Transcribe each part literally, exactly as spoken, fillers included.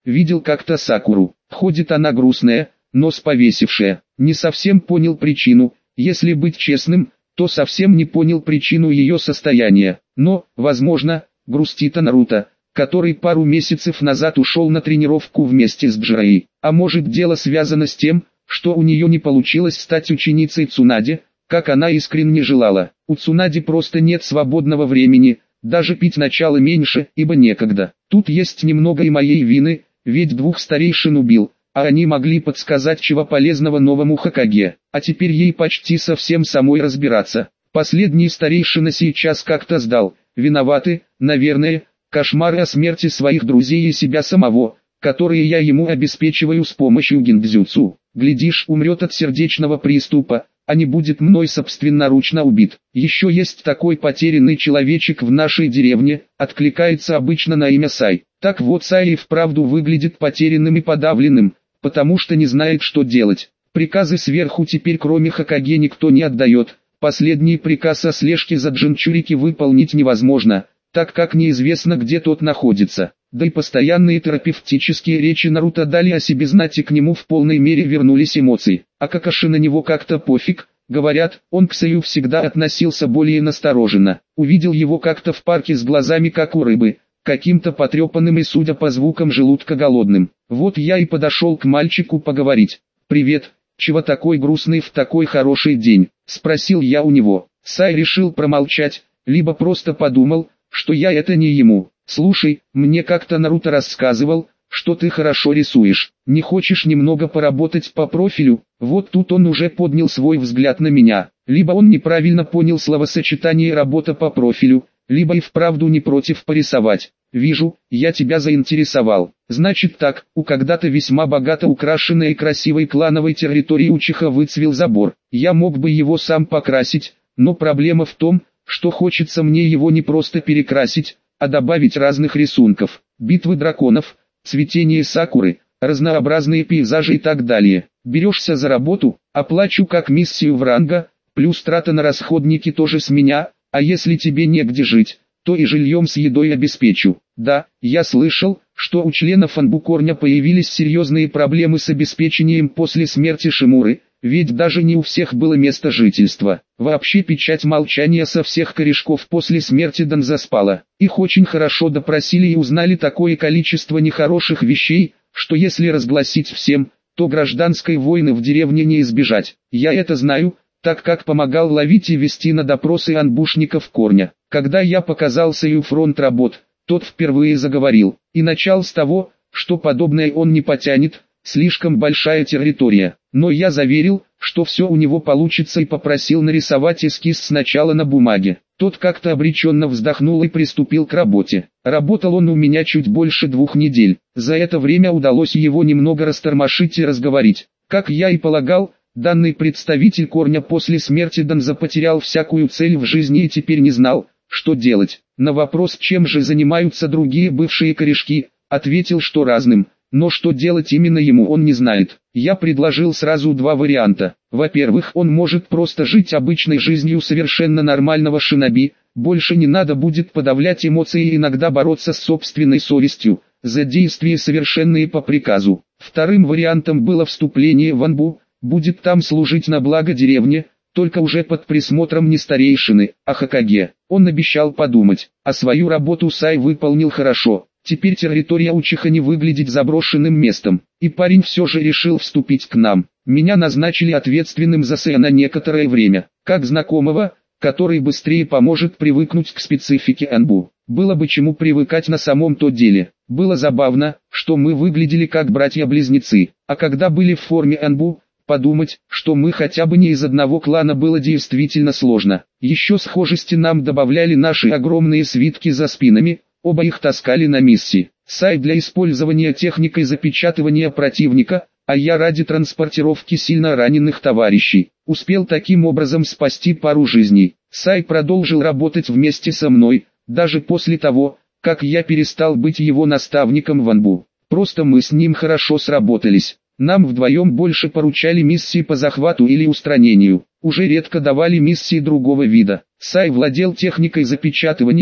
видел как-то Сакуру. Ходит она грустная, нос повесившая. Не совсем понял причину, если быть честным, то совсем не понял причину ее состояния. Но, возможно, грустит Наруто, который пару месяцев назад ушел на тренировку вместе с Джирой. А может, дело связано с тем, что у нее не получилось стать ученицей Цунаде, как она искренне желала. У Цунади просто нет свободного времени, даже пить начало меньше, ибо некогда. Тут есть немного и моей вины, ведь двух старейшин убил, а они могли подсказать чего полезного новому Хокаге. А теперь ей почти совсем самой разбираться. Последний старейшина сейчас как-то сдал. Виноваты, наверное, кошмары о смерти своих друзей и себя самого, которые я ему обеспечиваю с помощью гиндзюцу. Глядишь, умрет от сердечного приступа, а не будет мной собственноручно убит. Еще есть такой потерянный человечек в нашей деревне, откликается обычно на имя Сай. Так вот, Сай и вправду выглядит потерянным и подавленным, потому что не знает, что делать. Приказы сверху теперь кроме Хокаге никто не отдает. Последний приказ о слежке за Джинчурики выполнить невозможно, так как неизвестно, где тот находится. Да и постоянные терапевтические речи Наруто дали о себе знать, и к нему в полной мере вернулись эмоции. А Какаши на него как-то пофиг, говорят, он к Саю всегда относился более настороженно. Увидел его как-то в парке с глазами как у рыбы, каким-то потрепанным и, судя по звукам, желудка голодным. Вот я и подошел к мальчику поговорить. «Привет, чего такой грустный в такой хороший день?» — спросил я у него. Сай решил промолчать, либо просто подумал, что я это не ему. «Слушай, мне как-то Наруто рассказывал, что ты хорошо рисуешь. Не хочешь немного поработать по профилю?» Вот тут он уже поднял свой взгляд на меня. Либо он неправильно понял словосочетание «работа по профилю», либо и вправду не против порисовать. «Вижу, я тебя заинтересовал. Значит так, у когда-то весьма богато украшенной и красивой клановой территории Учиха выцвел забор. Я мог бы его сам покрасить, но проблема в том, что хочется мне его не просто перекрасить, а добавить разных рисунков, битвы драконов, цветение сакуры, разнообразные пейзажи и так далее. Берешься за работу, оплачу как миссию в ранга, плюс трата на расходники тоже с меня, а если тебе негде жить, то и жильем с едой обеспечу. Да, я слышал, что у членов Анбу-корня появились серьезные проблемы с обеспечением после смерти Шимуры, ведь даже не у всех было место жительства. Вообще печать молчания со всех корешков после смерти Данза спала. Их очень хорошо допросили и узнали такое количество нехороших вещей, что если разгласить всем, то гражданской войны в деревне не избежать. Я это знаю, так как помогал ловить и вести на допросы анбушников корня. Когда я показался и фронт работ, тот впервые заговорил, и начал с того, что подобное он не потянет, слишком большая территория. Но я заверил, что все у него получится, и попросил нарисовать эскиз сначала на бумаге. Тот как-то обреченно вздохнул и приступил к работе. Работал он у меня чуть больше двух недель. За это время удалось его немного растормошить и разговорить. Как я и полагал, данный представитель корня после смерти Данза потерял всякую цель в жизни и теперь не знал, что делать. На вопрос, чем же занимаются другие бывшие корешки, ответил, что разным. Но что делать именно ему он не знает. Я предложил сразу два варианта. Во-первых, он может просто жить обычной жизнью совершенно нормального шиноби, больше не надо будет подавлять эмоции и иногда бороться с собственной совестью, за действия совершенные по приказу. Вторым вариантом было вступление в Анбу, будет там служить на благо деревне, только уже под присмотром не старейшины, а Хокаге. Он обещал подумать, а свою работу Сай выполнил хорошо. Теперь территория Учиха не выглядит заброшенным местом, и парень все же решил вступить к нам. Меня назначили ответственным за Сэя на некоторое время, как знакомого, который быстрее поможет привыкнуть к специфике Анбу. Было бы чему привыкать на самом-то деле. Было забавно, что мы выглядели как братья-близнецы, а когда были в форме Анбу, подумать, что мы хотя бы не из одного клана, было действительно сложно. Еще схожести нам добавляли наши огромные свитки за спинами. Оба их таскали на миссии. Сай для использования техникой запечатывания противника, а я ради транспортировки сильно раненых товарищей. Успел таким образом спасти пару жизней. Сай продолжил работать вместе со мной, даже после того, как я перестал быть его наставником в Анбу. Просто мы с ним хорошо сработались. Нам вдвоем больше поручали миссии по захвату или устранению. Уже редко давали миссии другого вида. Сай владел техникой запечатывания,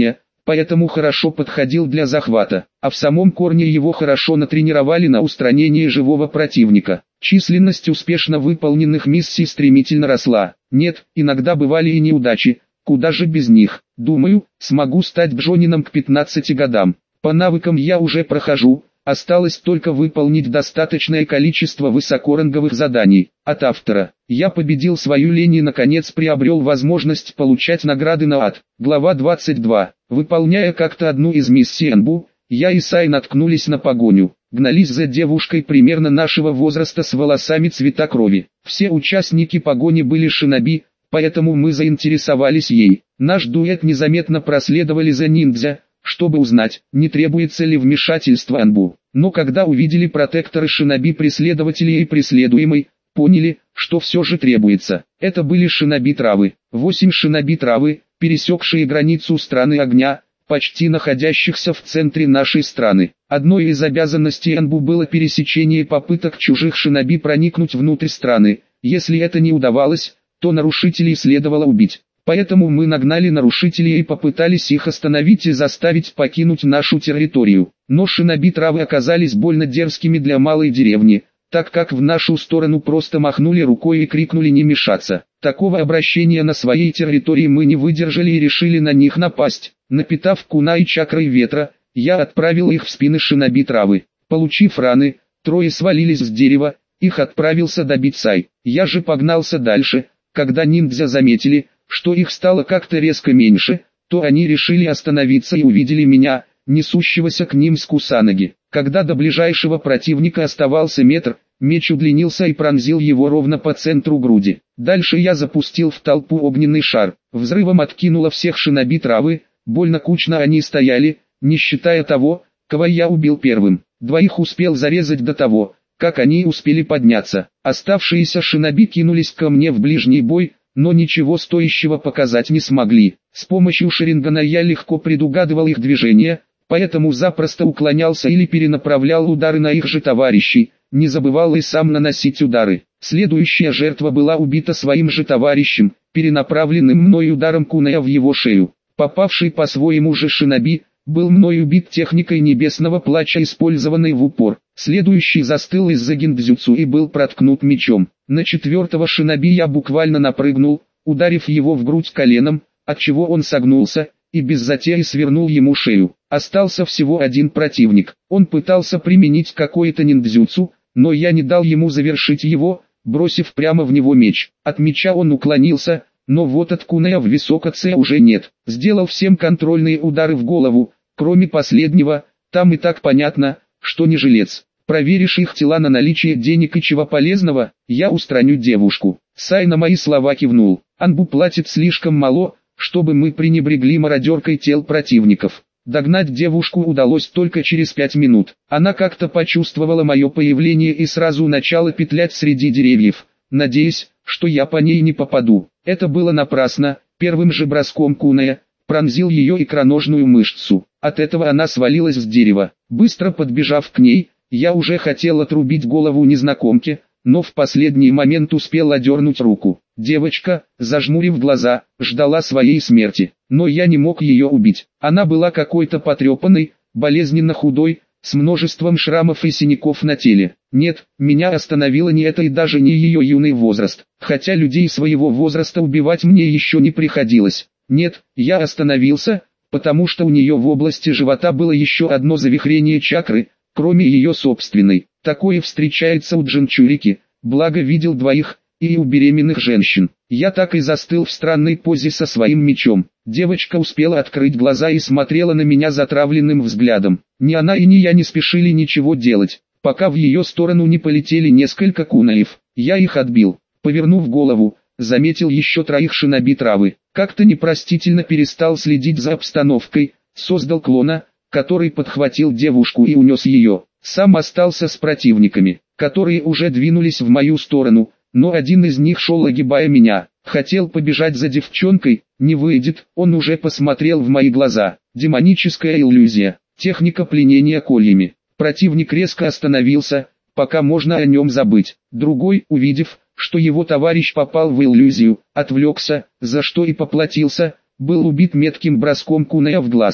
поэтому хорошо подходил для захвата, а в самом корне его хорошо натренировали на устранение живого противника. Численность успешно выполненных миссий стремительно росла. Нет, иногда бывали и неудачи, куда же без них. Думаю, смогу стать бжонином к пятнадцати годам. По навыкам я уже прохожу, осталось только выполнить достаточное количество высокоранговых заданий. От автора. Я победил свою лень и наконец приобрел возможность получать награды на ад. Глава двадцать два. Выполняя как-то одну из миссий Энбу, я и Сай наткнулись на погоню. Гнались за девушкой примерно нашего возраста с волосами цвета крови. Все участники погони были шиноби, поэтому мы заинтересовались ей. Наш дуэт незаметно проследовали за ниндзя, чтобы узнать, не требуется ли вмешательство Энбу. Но когда увидели протекторы шиноби преследователей и преследуемой, поняли, что все же требуется. Это были шиноби травы. Восемь шиноби травы, пересекшие границу страны огня, почти находящихся в центре нашей страны. Одной из обязанностей Энбу было пересечение попыток чужих шиноби проникнуть внутрь страны. Если это не удавалось, то нарушителей следовало убить. Поэтому мы нагнали нарушителей и попытались их остановить и заставить покинуть нашу территорию. Но шиноби травы оказались больно дерзкими для малой деревни, так как в нашу сторону просто махнули рукой и крикнули не мешаться. Такого обращения на своей территории мы не выдержали и решили на них напасть. Напитав кунай чакрой ветра, я отправил их в спины шиноби травы. Получив раны, трое свалились с дерева, их отправился добить Сай. Я же погнался дальше. Когда ниндзя заметили, что их стало как-то резко меньше, то они решили остановиться и увидели меня, несущегося к ним с Кусанаги. Когда до ближайшего противника оставался метр, меч удлинился и пронзил его ровно по центру груди. Дальше я запустил в толпу огненный шар. Взрывом откинуло всех шиноби травы, больно кучно они стояли, не считая того, кого я убил первым. Двоих успел зарезать до того, как они успели подняться. Оставшиеся шиноби кинулись ко мне в ближний бой, но ничего стоящего показать не смогли. С помощью шарингана я легко предугадывал их движения, поэтому запросто уклонялся или перенаправлял удары на их же товарищей, не забывал и сам наносить удары. Следующая жертва была убита своим же товарищем, перенаправленным мной ударом куная в его шею. Попавший по своему же шиноби, был мной убит техникой небесного плача, использованной в упор. Следующий застыл из-за гиндзюцу и был проткнут мечом. На четвертого шиноби я буквально напрыгнул, ударив его в грудь коленом, отчего он согнулся, и без затеи свернул ему шею. Остался всего один противник. Он пытался применить какое-то ниндзюцу, но я не дал ему завершить его, бросив прямо в него меч. От меча он уклонился, но вот от куная в висок отца уже нет. Сделал всем контрольные удары в голову, кроме последнего, там и так понятно, что не жилец. Проверишь их тела на наличие денег и чего полезного, я устраню девушку. Сай на мои слова кивнул. Анбу платит слишком мало, чтобы мы пренебрегли мародеркой тел противников. Догнать девушку удалось только через пять минут. Она как-то почувствовала мое появление и сразу начала петлять среди деревьев, надеясь, что я по ней не попаду. Это было напрасно. Первым же броском куная пронзил ее икроножную мышцу. От этого она свалилась с дерева. Быстро подбежав к ней, я уже хотел отрубить голову незнакомке, но в последний момент успел одернуть руку. Девочка, зажмурив глаза, ждала своей смерти, но я не мог ее убить. Она была какой-то потрепанной, болезненно худой, с множеством шрамов и синяков на теле. Нет, меня остановило не это и даже не ее юный возраст, хотя людей своего возраста убивать мне еще не приходилось. Нет, я остановился, потому что у нее в области живота было еще одно завихрение чакры, кроме ее собственной. Такое встречается у джинчурики, благо видел двоих, и у беременных женщин. Я так и застыл в странной позе со своим мечом. Девочка успела открыть глаза и смотрела на меня затравленным взглядом. Ни она и ни я не спешили ничего делать, пока в ее сторону не полетели несколько кунаев. Я их отбил. Повернув голову, заметил еще троих шиноби травы. Как-то непростительно перестал следить за обстановкой, создал клона, который подхватил девушку и унес ее. Сам остался с противниками, которые уже двинулись в мою сторону, но один из них шел огибая меня. Хотел побежать за девчонкой, не выйдет, он уже посмотрел в мои глаза. Демоническая иллюзия, техника пленения кольями. Противник резко остановился, пока можно о нем забыть. Другой, увидев, что его товарищ попал в иллюзию, отвлекся, за что и поплатился, был убит метким броском куная в глаз.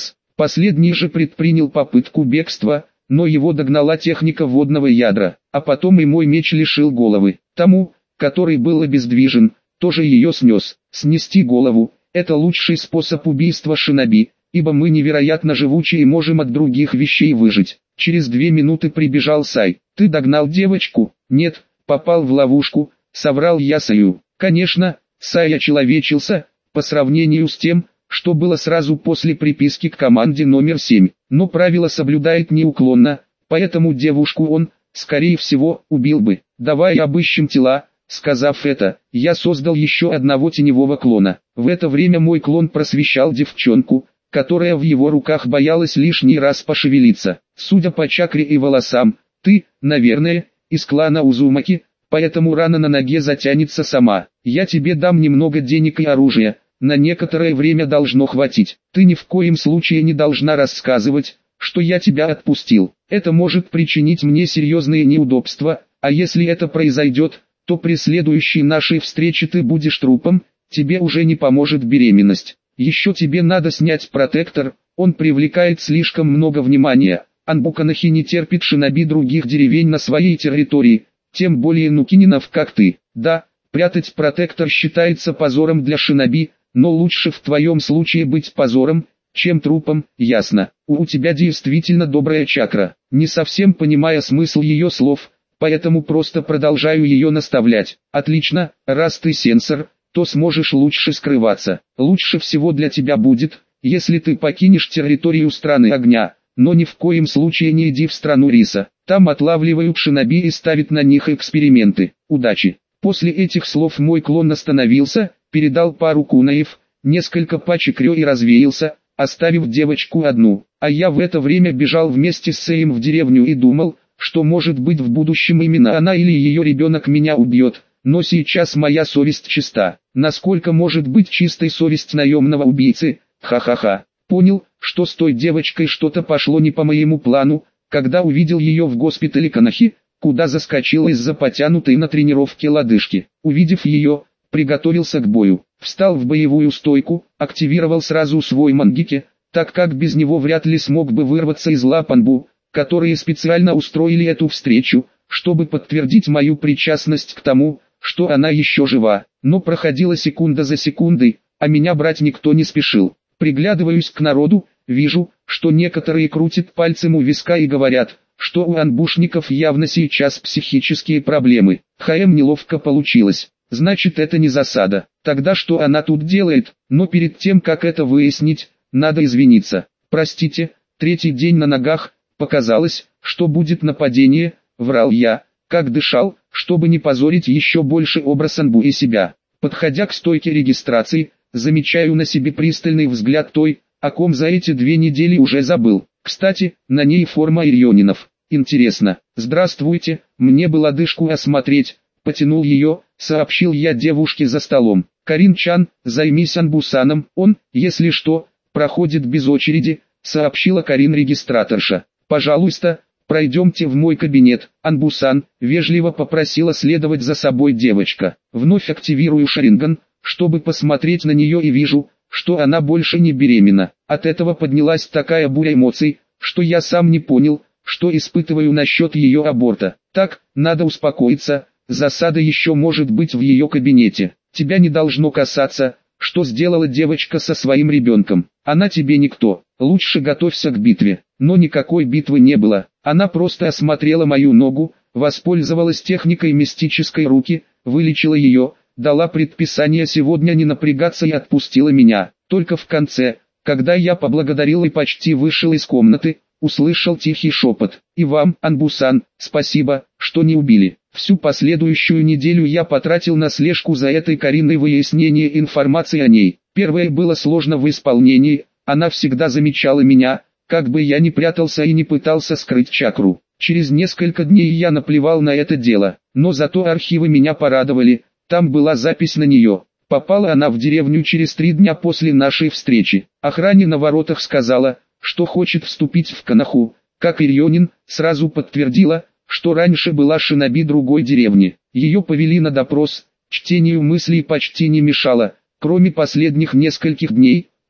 Последний же предпринял попытку бегства, но его догнала техника водного ядра, а потом и мой меч лишил головы. Тому, который был обездвижен, тоже ее снес. Снести голову – это лучший способ убийства шиноби, ибо мы невероятно живучи и можем от других вещей выжить. Через две минуты прибежал Сай. «Ты догнал девочку?» «Нет, попал в ловушку», — соврал я Саю. Конечно, Сай очеловечился, по сравнению с тем, что было сразу после приписки к команде номер семь, но правила соблюдает неуклонно, поэтому девушку он, скорее всего, убил бы. «Давай обыщем тела». Сказав это, я создал еще одного теневого клона. В это время мой клон просвещал девчонку, которая в его руках боялась лишний раз пошевелиться. Судя по чакре и волосам, ты, наверное, из клана Узумаки, поэтому рана на ноге затянется сама. Я тебе дам немного денег и оружия, на некоторое время должно хватить. Ты ни в коем случае не должна рассказывать, что я тебя отпустил. Это может причинить мне серьезные неудобства, а если это произойдет, то при следующей нашей встрече ты будешь трупом, тебе уже не поможет беременность. Еще тебе надо снять протектор, он привлекает слишком много внимания. Анбуканахи не терпит шиноби других деревень на своей территории, тем более нукининов как ты. Да, прятать протектор считается позором для шиноби, но лучше в твоем случае быть позором, чем трупом, ясно. У, у тебя действительно добрая чакра. Не совсем понимая смысл ее слов, поэтому просто продолжаю ее наставлять. Отлично, раз ты сенсор, то сможешь лучше скрываться. Лучше всего для тебя будет, если ты покинешь территорию страны огня, но ни в коем случае не иди в страну риса. Там отлавливают шиноби и ставят на них эксперименты. Удачи. После этих слов мой клон остановился, передал пару кунаев, несколько пачек рё и развеялся, оставив девочку одну. А я в это время бежал вместе с Сэем в деревню и думал, что может быть в будущем именно она или ее ребенок меня убьет, но сейчас моя совесть чиста. Насколько может быть чистой совесть наемного убийцы? Ха-ха-ха. Понял, что с той девочкой что-то пошло не по моему плану, когда увидел ее в госпитале Канахи, куда заскочил из-за потянутой на тренировке лодыжки. Увидев ее, приготовился к бою, встал в боевую стойку, активировал сразу свой мангеки, так как без него вряд ли смог бы вырваться из лап Анбу, которые специально устроили эту встречу, чтобы подтвердить мою причастность к тому, что она еще жива. Но проходила секунда за секундой, а меня брать никто не спешил. Приглядываюсь к народу, вижу, что некоторые крутят пальцем у виска и говорят, что у анбушников явно сейчас психические проблемы. ХМ неловко получилось. Значит, это не засада. Тогда что она тут делает? Но перед тем, как это выяснить, надо извиниться. Простите, третий день на ногах, показалось, что будет нападение, врал я, как дышал, чтобы не позорить еще больше образ Анбу и себя. Подходя к стойке регистрации, замечаю на себе пристальный взгляд той, о ком за эти две недели уже забыл. Кстати, на ней форма ирионинов. Интересно. Здравствуйте, мне бы лодыжку осмотреть. Потянул ее, сообщил я девушке за столом. Карин-чан, займись Анбусаном, он, если что, проходит без очереди, сообщила Карин-регистраторша. Пожалуйста, пройдемте в мой кабинет. Анбусан, вежливо попросила следовать за собой девочка. Вновь активирую Шаринган, чтобы посмотреть на нее и вижу, что она больше не беременна. От этого поднялась такая буря эмоций, что я сам не понял, что испытываю насчет ее аборта. Так, надо успокоиться, засада еще может быть в ее кабинете. Тебя не должно касаться, что сделала девочка со своим ребенком. Она тебе никто, лучше готовься к битве. Но никакой битвы не было, она просто осмотрела мою ногу, воспользовалась техникой мистической руки, вылечила ее, дала предписание сегодня не напрягаться и отпустила меня. Только в конце, когда я поблагодарил и почти вышел из комнаты, услышал тихий шепот. И вам, Анбусан, спасибо, что не убили. Всю последующую неделю я потратил на слежку за этой Кариной, выяснение информации о ней. Первое было сложно в исполнении, она всегда замечала меня, как бы я ни прятался и не пытался скрыть чакру. Через несколько дней я наплевал на это дело, но зато архивы меня порадовали, там была запись на нее. Попала она в деревню через три дня после нашей встречи. Охране на воротах сказала, что хочет вступить в Канаху, как Ирионин, сразу подтвердила, что раньше была шиноби другой деревни. Ее повели на допрос, чтению мыслей почти не мешало, кроме последних нескольких дней,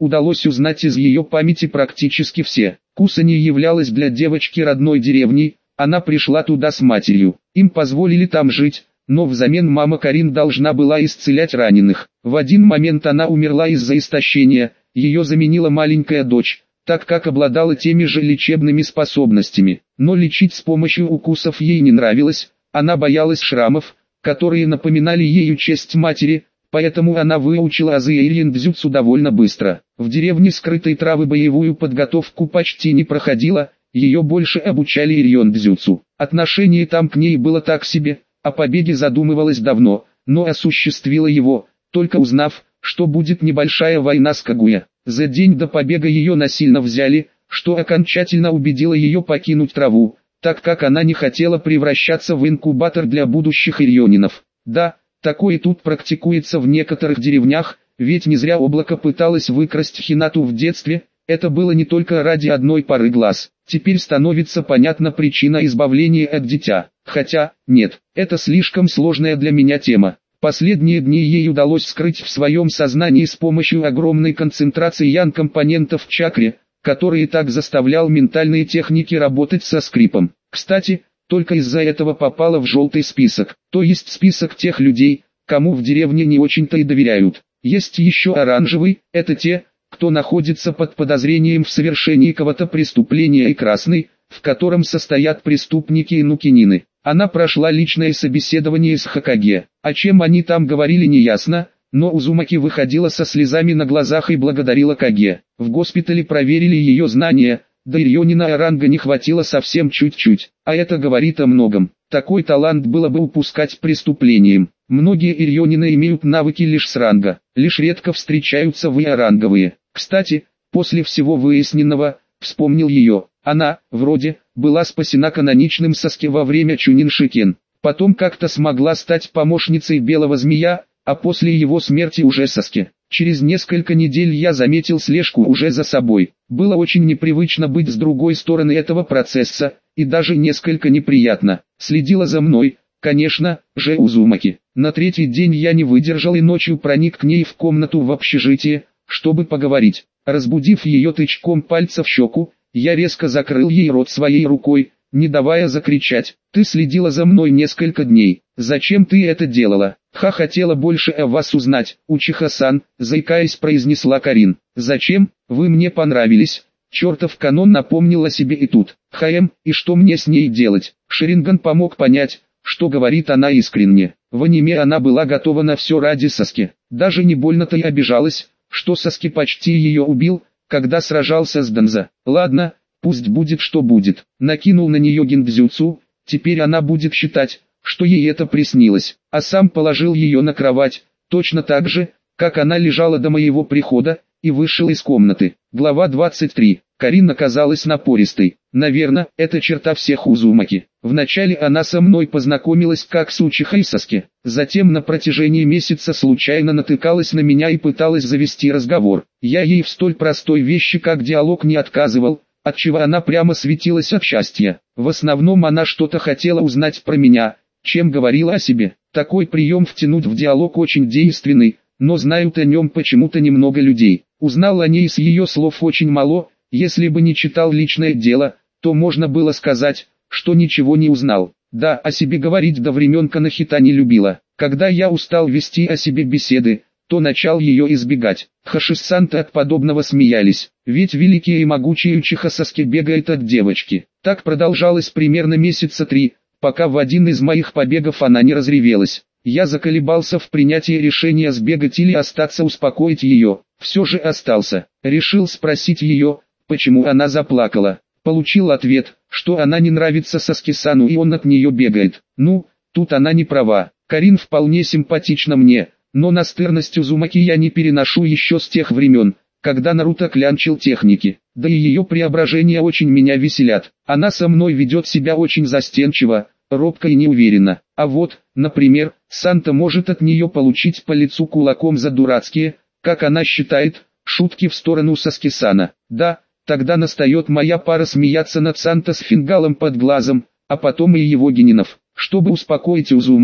удалось узнать из ее памяти практически все. Кусани являлась для девочки родной деревней, она пришла туда с матерью. Им позволили там жить, но взамен мама Карин должна была исцелять раненых. В один момент она умерла из-за истощения, ее заменила маленькая дочь, так как обладала теми же лечебными способностями. Но лечить с помощью укусов ей не нравилось, она боялась шрамов, которые напоминали ею честь матери, поэтому она выучила азы ирьон-дзюцу довольно быстро. В деревне скрытой травы боевую подготовку почти не проходила, ее больше обучали ирьон-дзюцу. Отношение там к ней было так себе, о побеге задумывалась давно, но осуществила его, только узнав, что будет небольшая война с Кагуя. За день до побега ее насильно взяли, что окончательно убедило ее покинуть траву, так как она не хотела превращаться в инкубатор для будущих ирьонинов. Да, такое тут практикуется в некоторых деревнях, ведь не зря облако пыталось выкрасть Хинату в детстве, это было не только ради одной пары глаз. Теперь становится понятна причина избавления от дитя. Хотя, нет, это слишком сложная для меня тема. Последние дни ей удалось скрыть в своем сознании с помощью огромной концентрации ян-компонентов в чакре, который так заставлял ментальные техники работать со скрипом. Кстати, только из-за этого попала в желтый список, то есть список тех людей, кому в деревне не очень-то и доверяют. Есть еще оранжевый, это те, кто находится под подозрением в совершении какого-то преступления, и красный, в котором состоят преступники и нукинины. Она прошла личное собеседование с Хокаге. О чем они там говорили неясно, но Узумаки выходила со слезами на глазах и благодарила Каге. В госпитале проверили ее знания, да ирьонина ранга не хватило совсем чуть-чуть, а это говорит о многом. Такой талант было бы упускать преступлением. Многие ирьонины имеют навыки лишь с ранга, лишь редко встречаются ви-ранговые. Кстати, после всего выясненного, вспомнил ее, она, вроде, была спасена каноничным Саске во время Чунин-Шикен. Потом как-то смогла стать помощницей Белого Змея, а после его смерти уже Саске. Через несколько недель я заметил слежку уже за собой. Было очень непривычно быть с другой стороны этого процесса, и даже несколько неприятно. Следила за мной, конечно, же Узумаки. На третий день я не выдержал и ночью проник к ней в комнату в общежитие, чтобы поговорить. Разбудив ее тычком пальца в щеку, я резко закрыл ей рот своей рукой, не давая закричать. «Ты следила за мной несколько дней. Зачем ты это делала?» «Ха, хотела больше о вас узнать, Учиха-сан», заикаясь, произнесла Карин. «Зачем? Вы мне понравились». Чертов канон напомнил о себе и тут. «Хаэм, и что мне с ней делать?» Шеринган помог понять, что говорит она искренне. В аниме она была готова на все ради Саски. Даже не больно-то и обижалась, что Саски почти ее убил, когда сражался с Данза. Ладно, пусть будет что будет. Накинул на нее гиндзюцу, теперь она будет считать, что ей это приснилось. А сам положил ее на кровать, точно так же, как она лежала до моего прихода, и вышел из комнаты. Глава двадцать три. Карин оказалась напористой. Наверное, это черта всех Узумаки. Вначале она со мной познакомилась как с Учихой Саске. Затем на протяжении месяца случайно натыкалась на меня и пыталась завести разговор. Я ей в столь простой вещи как диалог не отказывал, отчего она прямо светилась от счастья. В основном она что-то хотела узнать про меня, чем говорила о себе. Такой прием втянуть в диалог очень действенный, но знают о нем почему-то немного людей. Узнал о ней с ее слов очень мало, если бы не читал личное дело, то можно было сказать, что ничего не узнал. Да, о себе говорить до времен Канахита не любила. Когда я устал вести о себе беседы, то начал ее избегать. Хаши-санты от подобного смеялись, ведь великий и могучий Учиха Саске бегает от девочки. Так продолжалось примерно месяца три, пока в один из моих побегов она не разревелась. Я заколебался в принятии решения сбегать или остаться, успокоить ее. Все же остался. Решил спросить ее, почему она заплакала. Получил ответ, что она не нравится Саски-сану и он от нее бегает. Ну, тут она не права. Карин вполне симпатична мне, но настырность Узумаки я не переношу еще с тех времен, когда Наруто клянчил техники. Да и ее преображения очень меня веселят. Она со мной ведет себя очень застенчиво, робко и неуверенно. А вот, например, Санта может от нее получить по лицу кулаком за дурацкие, как она считает, шутки в сторону Саски-сана. Да, тогда настает моя пара смеяться над Санта с фингалом под глазом, а потом и его генинов. Чтобы успокоить Узумаки,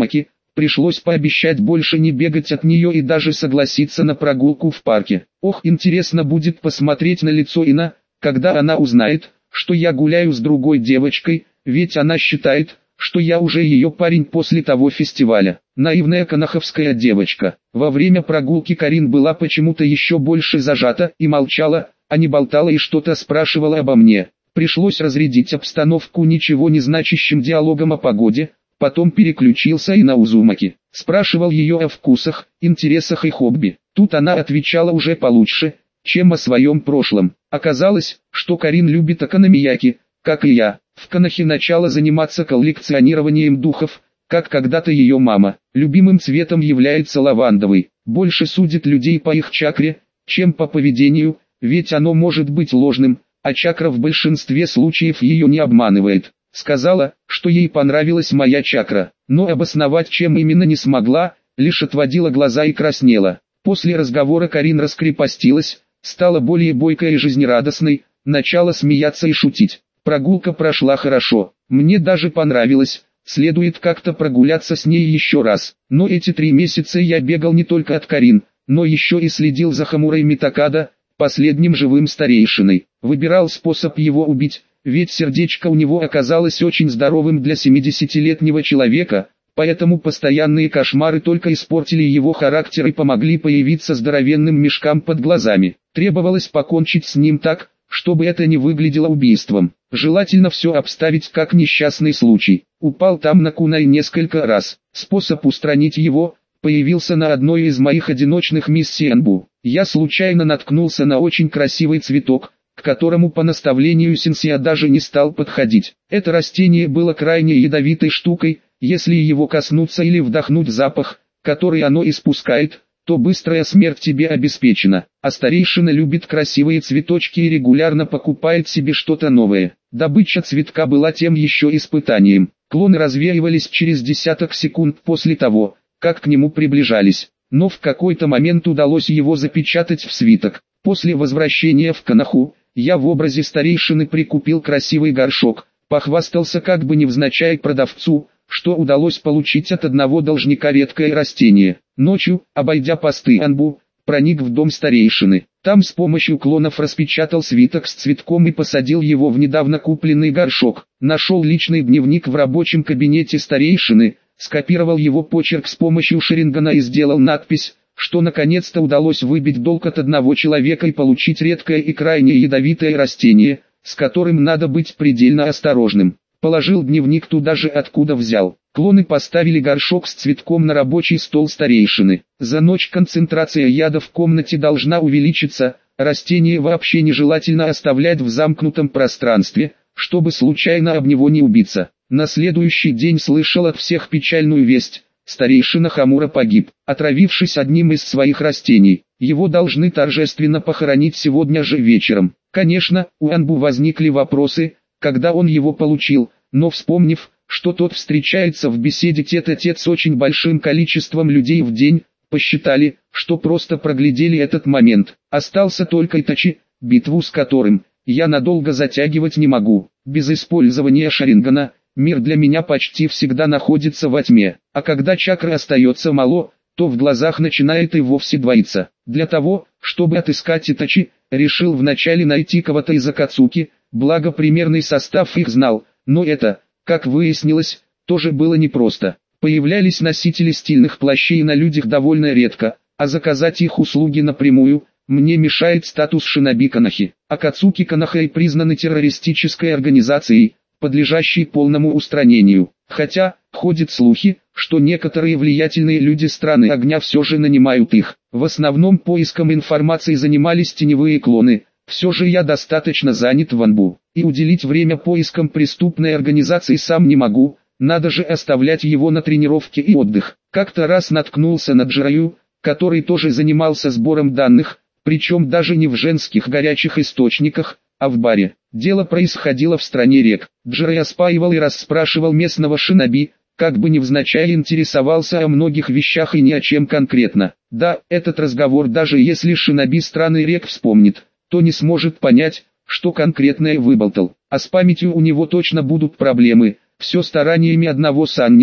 Пришлось пообещать больше не бегать от нее и даже согласиться на прогулку в парке. Ох, интересно будет посмотреть на лицо Ина, когда она узнает, что я гуляю с другой девочкой, ведь она считает, что я уже ее парень после того фестиваля. Наивная канаховская девочка. Во время прогулки Карин была почему-то еще больше зажата и молчала, а не болтала и что-то спрашивала обо мне. Пришлось разрядить обстановку ничего не значащим диалогом о погоде, потом переключился и на Узумаки. Спрашивал ее о вкусах, интересах и хобби. Тут она отвечала уже получше, чем о своем прошлом. Оказалось, что Карин любит окономияки, как и я. В Канахе начала заниматься коллекционированием духов, как когда-то ее мама. Любимым цветом является лавандовый. Больше судит людей по их чакре, чем по поведению, ведь оно может быть ложным, а чакра в большинстве случаев ее не обманывает. Сказала, что ей понравилась моя чакра, но обосновать чем именно не смогла, лишь отводила глаза и краснела. После разговора Карин раскрепостилась, стала более бойкой и жизнерадостной, начала смеяться и шутить. Прогулка прошла хорошо, мне даже понравилось, следует как-то прогуляться с ней еще раз. Но эти три месяца я бегал не только от Карин, но еще и следил за Хамурой Митакада, последним живым старейшиной. Выбирал способ его убить, ведь сердечко у него оказалось очень здоровым для семидесятилетнего человека, поэтому постоянные кошмары только испортили его характер и помогли появиться здоровенным мешкам под глазами. Требовалось покончить с ним так, чтобы это не выглядело убийством. Желательно все обставить как несчастный случай. Упал там на кунай несколько раз. Способ устранить его появился на одной из моих одиночных миссий Анбу. Я случайно наткнулся на очень красивый цветок, к которому по наставлению сенсея даже не стал подходить. Это растение было крайне ядовитой штукой, если его коснуться или вдохнуть запах, который оно испускает, то быстрая смерть тебе обеспечена. А старейшина любит красивые цветочки и регулярно покупает себе что-то новое. Добыча цветка была тем еще испытанием. Клоны развеивались через десяток секунд после того, как к нему приближались. Но в какой-то момент удалось его запечатать в свиток. После возвращения в Канаху, я в образе старейшины прикупил красивый горшок, похвастался как бы невзначай продавцу, что удалось получить от одного должника редкое растение. Ночью, обойдя посты Анбу, проник в дом старейшины. Там с помощью клонов распечатал свиток с цветком и посадил его в недавно купленный горшок. Нашел личный дневник в рабочем кабинете старейшины, скопировал его почерк с помощью Шарингана и сделал надпись, что наконец-то удалось выбить долг от одного человека и получить редкое и крайне ядовитое растение, с которым надо быть предельно осторожным. Положил дневник туда же, откуда взял. Клоны поставили горшок с цветком на рабочий стол старейшины. За ночь концентрация яда в комнате должна увеличиться, растение вообще нежелательно оставлять в замкнутом пространстве, чтобы случайно об него не убиться. На следующий день слышал от всех печальную весть. Старейшина Хамура погиб, отравившись одним из своих растений. Его должны торжественно похоронить сегодня же вечером. Конечно, у Анбу возникли вопросы, когда он его получил, но вспомнив, что тот встречается в беседе тет-а-тет с очень большим количеством людей в день, посчитали, что просто проглядели этот момент. Остался только Итачи, битву с которым я надолго затягивать не могу. Без использования Шарингана мир для меня почти всегда находится во тьме, а когда чакры остается мало, то в глазах начинает и вовсе двоиться. Для того, чтобы отыскать Итачи, решил вначале найти кого-то из Акацуки, благо примерный состав их знал, но это, как выяснилось, тоже было непросто. Появлялись носители стильных плащей на людях довольно редко, а заказать их услуги напрямую мне мешает статус шиноби Канахи. Акацуки Канахай признаны террористической организацией, подлежащей полному устранению. Хотя, ходят слухи, что некоторые влиятельные люди страны огня все же нанимают их. В основном поиском информации занимались теневые клоны. Все же я достаточно занят в Анбу, и уделить время поискам преступной организации сам не могу, надо же оставлять его на тренировки и отдых. Как-то раз наткнулся на Джираю, который тоже занимался сбором данных, причем даже не в женских горячих источниках, а в баре. Дело происходило в стране рек. Джирая спаивал и расспрашивал местного шиноби, как бы невзначай интересовался о многих вещах и ни о чем конкретно. Да, этот разговор даже если шиноби страны рек вспомнит, то не сможет понять, что конкретное выболтал. А с памятью у него точно будут проблемы. Все стараниями одного Саннина,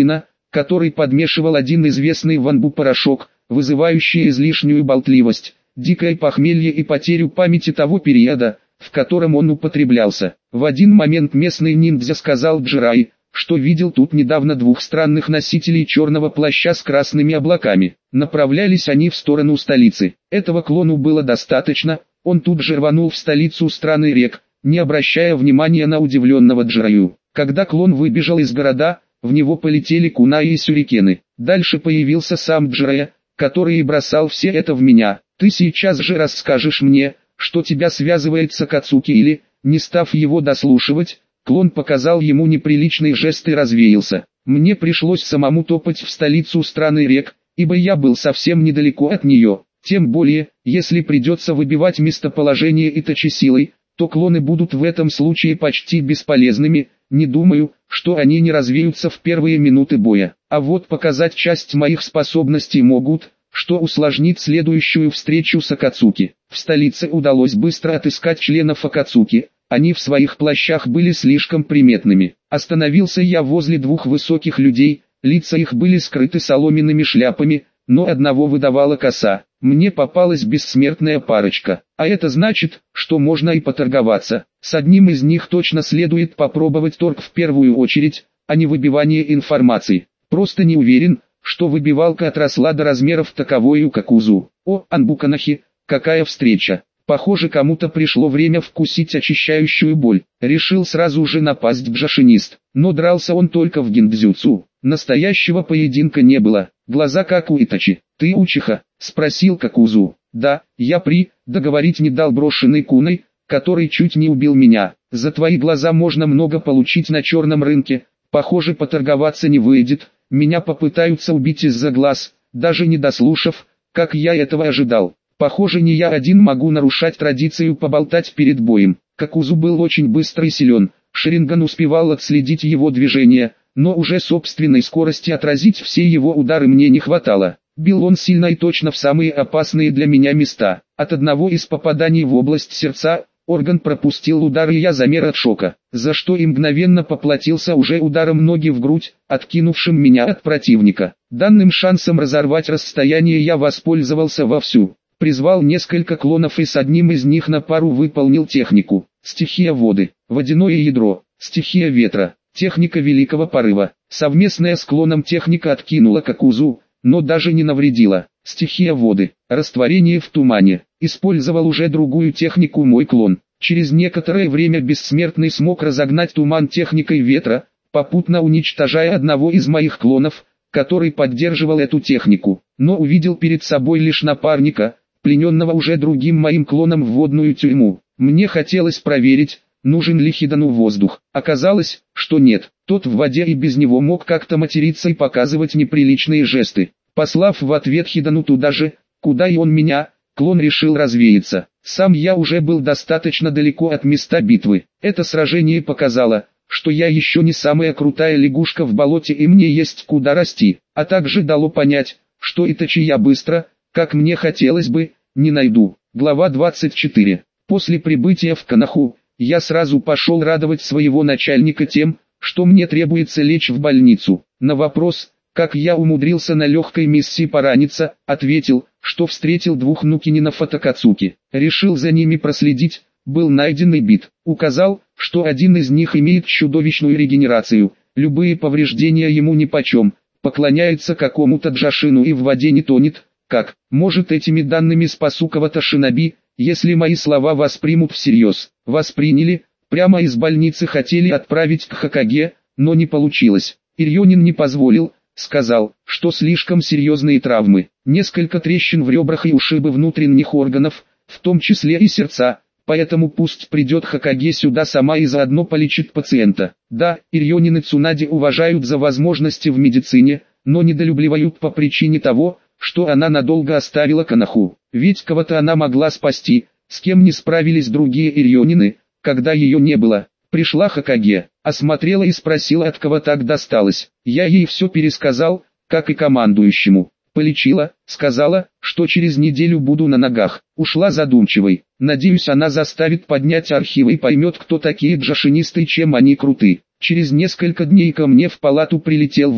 который подмешивал один известный в Анбу порошок, вызывающий излишнюю болтливость, дикое похмелье и потерю памяти того периода, в котором он употреблялся. В один момент местный ниндзя сказал Джирай, что видел тут недавно двух странных носителей черного плаща с красными облаками. Направлялись они в сторону столицы. Этого клону было достаточно, он тут же рванул в столицу страны рек, не обращая внимания на удивленного Джираю. Когда клон выбежал из города, в него полетели кунаи и сюрикены. Дальше появился сам Джирая, который и бросал все это в меня. «Ты сейчас же расскажешь мне, что тебя связывает с Акацуки или...» Не став его дослушивать, клон показал ему неприличный жест и развеялся. Мне пришлось самому топать в столицу страны рек, ибо я был совсем недалеко от нее. Тем более, если придется выбивать местоположение Итачи силой, то клоны будут в этом случае почти бесполезными. Не думаю, что они не развеются в первые минуты боя. А вот показать часть моих способностей могут, что усложнит следующую встречу с Акацуки. В столице удалось быстро отыскать членов Акацуки, они в своих плащах были слишком приметными. Остановился я возле двух высоких людей, лица их были скрыты соломенными шляпами, но одного выдавала коса. Мне попалась бессмертная парочка, а это значит, что можно и поторговаться. С одним из них точно следует попробовать торг в первую очередь, а не выбивание информации. Просто не уверен, что выбивалка отросла до размеров таковой у Какузу. О, Анбуканахи, какая встреча! Похоже, кому-то пришло время вкусить очищающую боль. Решил сразу же напасть бжашинист, но дрался он только в гиндзюцу. Настоящего поединка не было. Глаза как у Итачи. «Ты учиха?» — спросил Какузу. «Да, я при...» — договорить не дал брошенный куной, который чуть не убил меня. «За твои глаза можно много получить на черном рынке. Похоже, поторговаться не выйдет. Меня попытаются убить из-за глаз, даже не дослушав, как я этого ожидал. Похоже, не я один могу нарушать традицию поболтать перед боем». Какузу был очень быстрый и силен, Шаринган успевал отследить его движения, но уже собственной скорости отразить все его удары мне не хватало. Бил он сильно и точно в самые опасные для меня места. От одного из попаданий в область сердца, орган пропустил удар, и я замер от шока, за что и мгновенно поплатился уже ударом ноги в грудь, откинувшим меня от противника. Данным шансом разорвать расстояние я воспользовался вовсю. Призвал несколько клонов и с одним из них на пару выполнил технику. Стихия воды, водяное ядро, стихия ветра, техника великого порыва. Совместная с клоном техника откинула Какузу, но даже не навредила. Стихия воды, растворение в тумане. Использовал уже другую технику мой клон. Через некоторое время бессмертный смог разогнать туман техникой ветра, попутно уничтожая одного из моих клонов, который поддерживал эту технику, но увидел перед собой лишь напарника, плененного уже другим моим клоном в водную тюрьму. Мне хотелось проверить, нужен ли Хидану воздух. Оказалось, что нет, тот в воде и без него мог как-то материться и показывать неприличные жесты. Послав в ответ Хидану туда же, куда и он меня, клон решил развеяться. Сам я уже был достаточно далеко от места битвы. Это сражение показало, что я еще не самая крутая лягушка в болоте и мне есть куда расти, а также дало понять, что Итачи я быстро, как мне хотелось бы, не найду. Глава двадцать четыре. После прибытия в Канаху, я сразу пошел радовать своего начальника тем, что мне требуется лечь в больницу. На вопрос, как я умудрился на легкой миссии пораниться, ответил, что встретил двух нукининов от Акацуки. Решил за ними проследить, был найден и бит. Указал, что один из них имеет чудовищную регенерацию, любые повреждения ему нипочем, поклоняется какому-то джашину и в воде не тонет. Как, может, этими данными спасу кого-то шиноби, если мои слова воспримут всерьез? Восприняли, прямо из больницы хотели отправить к Хокаге, но не получилось. Ирьонин не позволил, сказал, что слишком серьезные травмы, несколько трещин в ребрах и ушибы внутренних органов, в том числе и сердца, поэтому пусть придет Хокаге сюда сама и заодно полечит пациента. Да, Ирьонин и Цунади уважают за возможности в медицине, но недолюбливают по причине того, что она надолго оставила Канаху. Ведь кого-то она могла спасти, с кем не справились другие Ирьонины, когда ее не было. Пришла Хокаге, осмотрела и спросила, от кого так досталось. Я ей все пересказал, как и командующему. Полечила, сказала, что через неделю буду на ногах. Ушла задумчивой. Надеюсь, она заставит поднять архивы и поймет, кто такие джашинисты и чем они круты. Через несколько дней ко мне в палату прилетел ворон.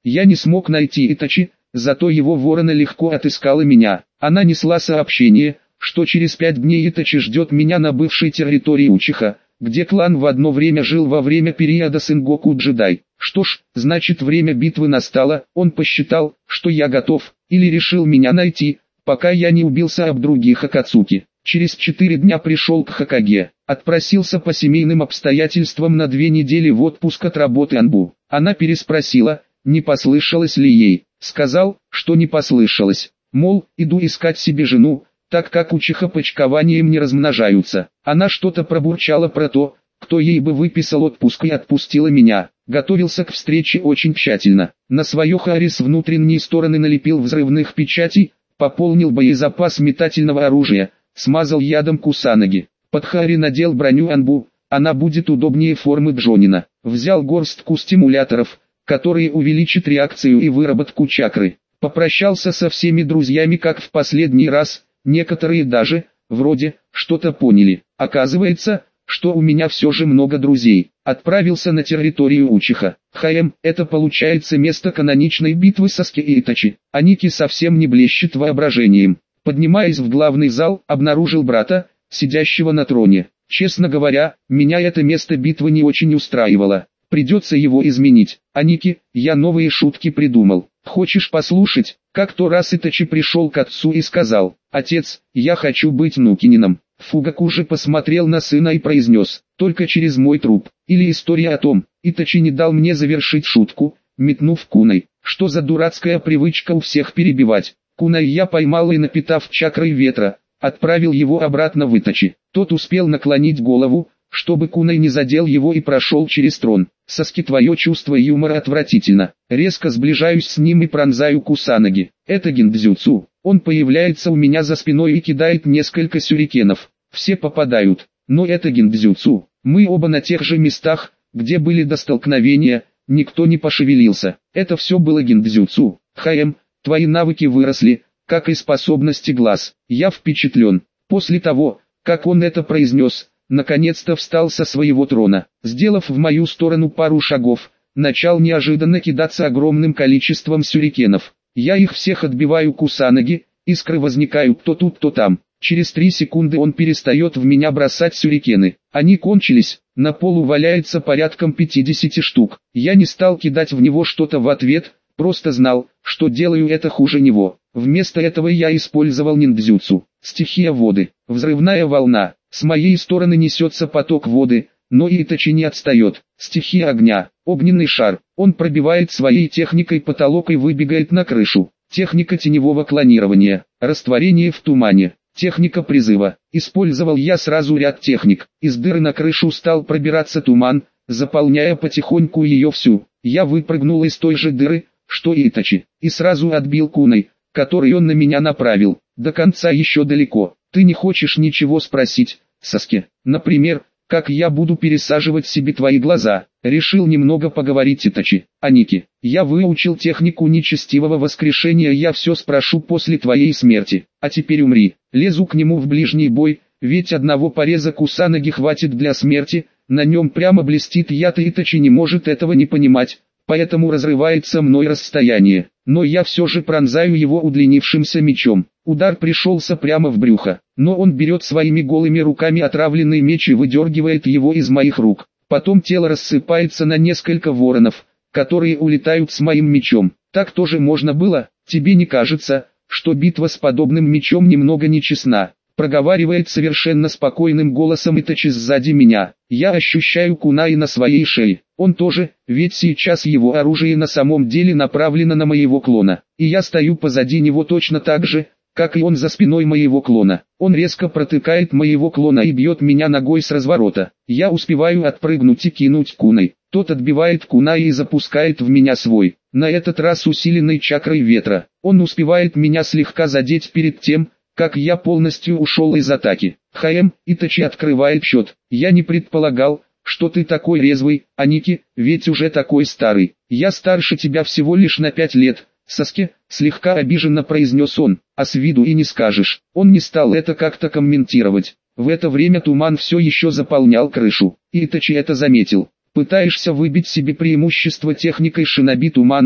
Я не смог найти Итачи, зато его ворона легко отыскала меня. Она несла сообщение, что через пять дней Итачи ждет меня на бывшей территории Учиха, где клан в одно время жил во время периода Сенгоку Джедай. Что ж, значит время битвы настало. Он посчитал, что я готов, или решил меня найти, пока я не убился об других Акацуки. Через четыре дня пришел к Хокаге, отпросился по семейным обстоятельствам на две недели в отпуск от работы Анбу. Она переспросила, не послышалось ли ей. Сказал, что не послышалось, мол, иду искать себе жену, так как Учиха почкованием не размножаются. Она что-то пробурчала про то, кто ей бы выписал отпуск, и отпустила меня. Готовился к встрече очень тщательно. На свое хари с внутренней стороны налепил взрывных печатей, пополнил боезапас метательного оружия, смазал ядом Кусанаги. Под хари надел броню Анбу, она будет удобнее формы Джонина. Взял горстку стимуляторов, которые увеличат реакцию и выработку чакры. Попрощался со всеми друзьями как в последний раз, некоторые даже, вроде, что-то поняли. Оказывается, что у меня все же много друзей. Отправился на территорию Учиха. ХМ, это получается место каноничной битвы Саски и Итачи. Аники совсем не блещет воображением. Поднимаясь в главный зал, обнаружил брата, сидящего на троне. Честно говоря, меня это место битвы не очень устраивало. Придется его изменить. Аники, я новые шутки придумал. Хочешь послушать, как то раз Итачи пришел к отцу и сказал: «Отец, я хочу быть Нукинином». Фугаку же посмотрел на сына и произнес: «Только через мой труп». Или история о том, Итачи не дал мне завершить шутку, метнув куной. Что за дурацкая привычка у всех перебивать. Кунай я поймал и, напитав чакрой ветра, отправил его обратно в Итачи. Тот успел наклонить голову, чтобы кунай не задел его, и прошел через трон. Саски, твое чувство юмора отвратительно. Резко сближаюсь с ним и пронзаю Кусанаги. Это гиндзюцу. Он появляется у меня за спиной и кидает несколько сюрикенов. Все попадают. Но это гиндзюцу. Мы оба на тех же местах, где были до столкновения. Никто не пошевелился. Это все было гиндзюцу. ХМ, твои навыки выросли, как и способности глаз. Я впечатлен. После того, как он это произнес, наконец-то встал со своего трона. Сделав в мою сторону пару шагов, начал неожиданно кидаться огромным количеством сюрикенов. Я их всех отбиваю Кусанаги, искры возникают то тут, то там. Через три секунды он перестает в меня бросать сюрикены. Они кончились, на полу валяется порядком пятидесяти штук. Я не стал кидать в него что-то в ответ, просто знал, что делаю это хуже него. Вместо этого я использовал ниндзюцу. Стихия воды, взрывная волна. С моей стороны несется поток воды, но и Итачи не отстает. Стихия огня, огненный шар. Он пробивает своей техникой потолок и выбегает на крышу. Техника теневого клонирования, растворение в тумане. Техника призыва. Использовал я сразу ряд техник. Из дыры на крышу стал пробираться туман, заполняя потихоньку ее всю. Я выпрыгнул из той же дыры, что и Итачи, и сразу отбил куной, который он на меня направил. До конца еще далеко. Ты не хочешь ничего спросить, Саски? Например, как я буду пересаживать себе твои глаза? Решил немного поговорить Итачи. Аники, я выучил технику нечестивого воскрешения, я все спрошу после твоей смерти. А теперь умри. Лезу к нему в ближний бой, ведь одного пореза Кусанаги хватит для смерти. На нем прямо блестит яд, и Итачи не может этого не понимать, поэтому разрывается мной расстояние. Но я все же пронзаю его удлинившимся мечом. Удар пришелся прямо в брюхо, но он берет своими голыми руками отравленный меч и выдергивает его из моих рук. Потом тело рассыпается на несколько воронов, которые улетают с моим мечом. Так тоже можно было? Тебе не кажется, что битва с подобным мечом немного нечестна? Проговаривает совершенно спокойным голосом Итачи сзади меня. Я ощущаю кунай на своей шее. Он тоже, ведь сейчас его оружие на самом деле направлено на моего клона. И я стою позади него точно так же, как и он за спиной моего клона. Он резко протыкает моего клона и бьет меня ногой с разворота. Я успеваю отпрыгнуть и кинуть куной. Тот отбивает кунай и запускает в меня свой, на этот раз усиленной чакрой ветра. Он успевает меня слегка задеть перед тем, как я полностью ушел из атаки. ХМ, Итачи открывает счет. Я не предполагал, что ты такой резвый, Аники, ведь уже такой старый. Я старше тебя всего лишь на пять лет. Саски, слегка обиженно произнес он, а с виду и не скажешь. Он не стал это как-то комментировать. В это время туман все еще заполнял крышу, и Итачи это заметил. Пытаешься выбить себе преимущество техникой шиноби тумана,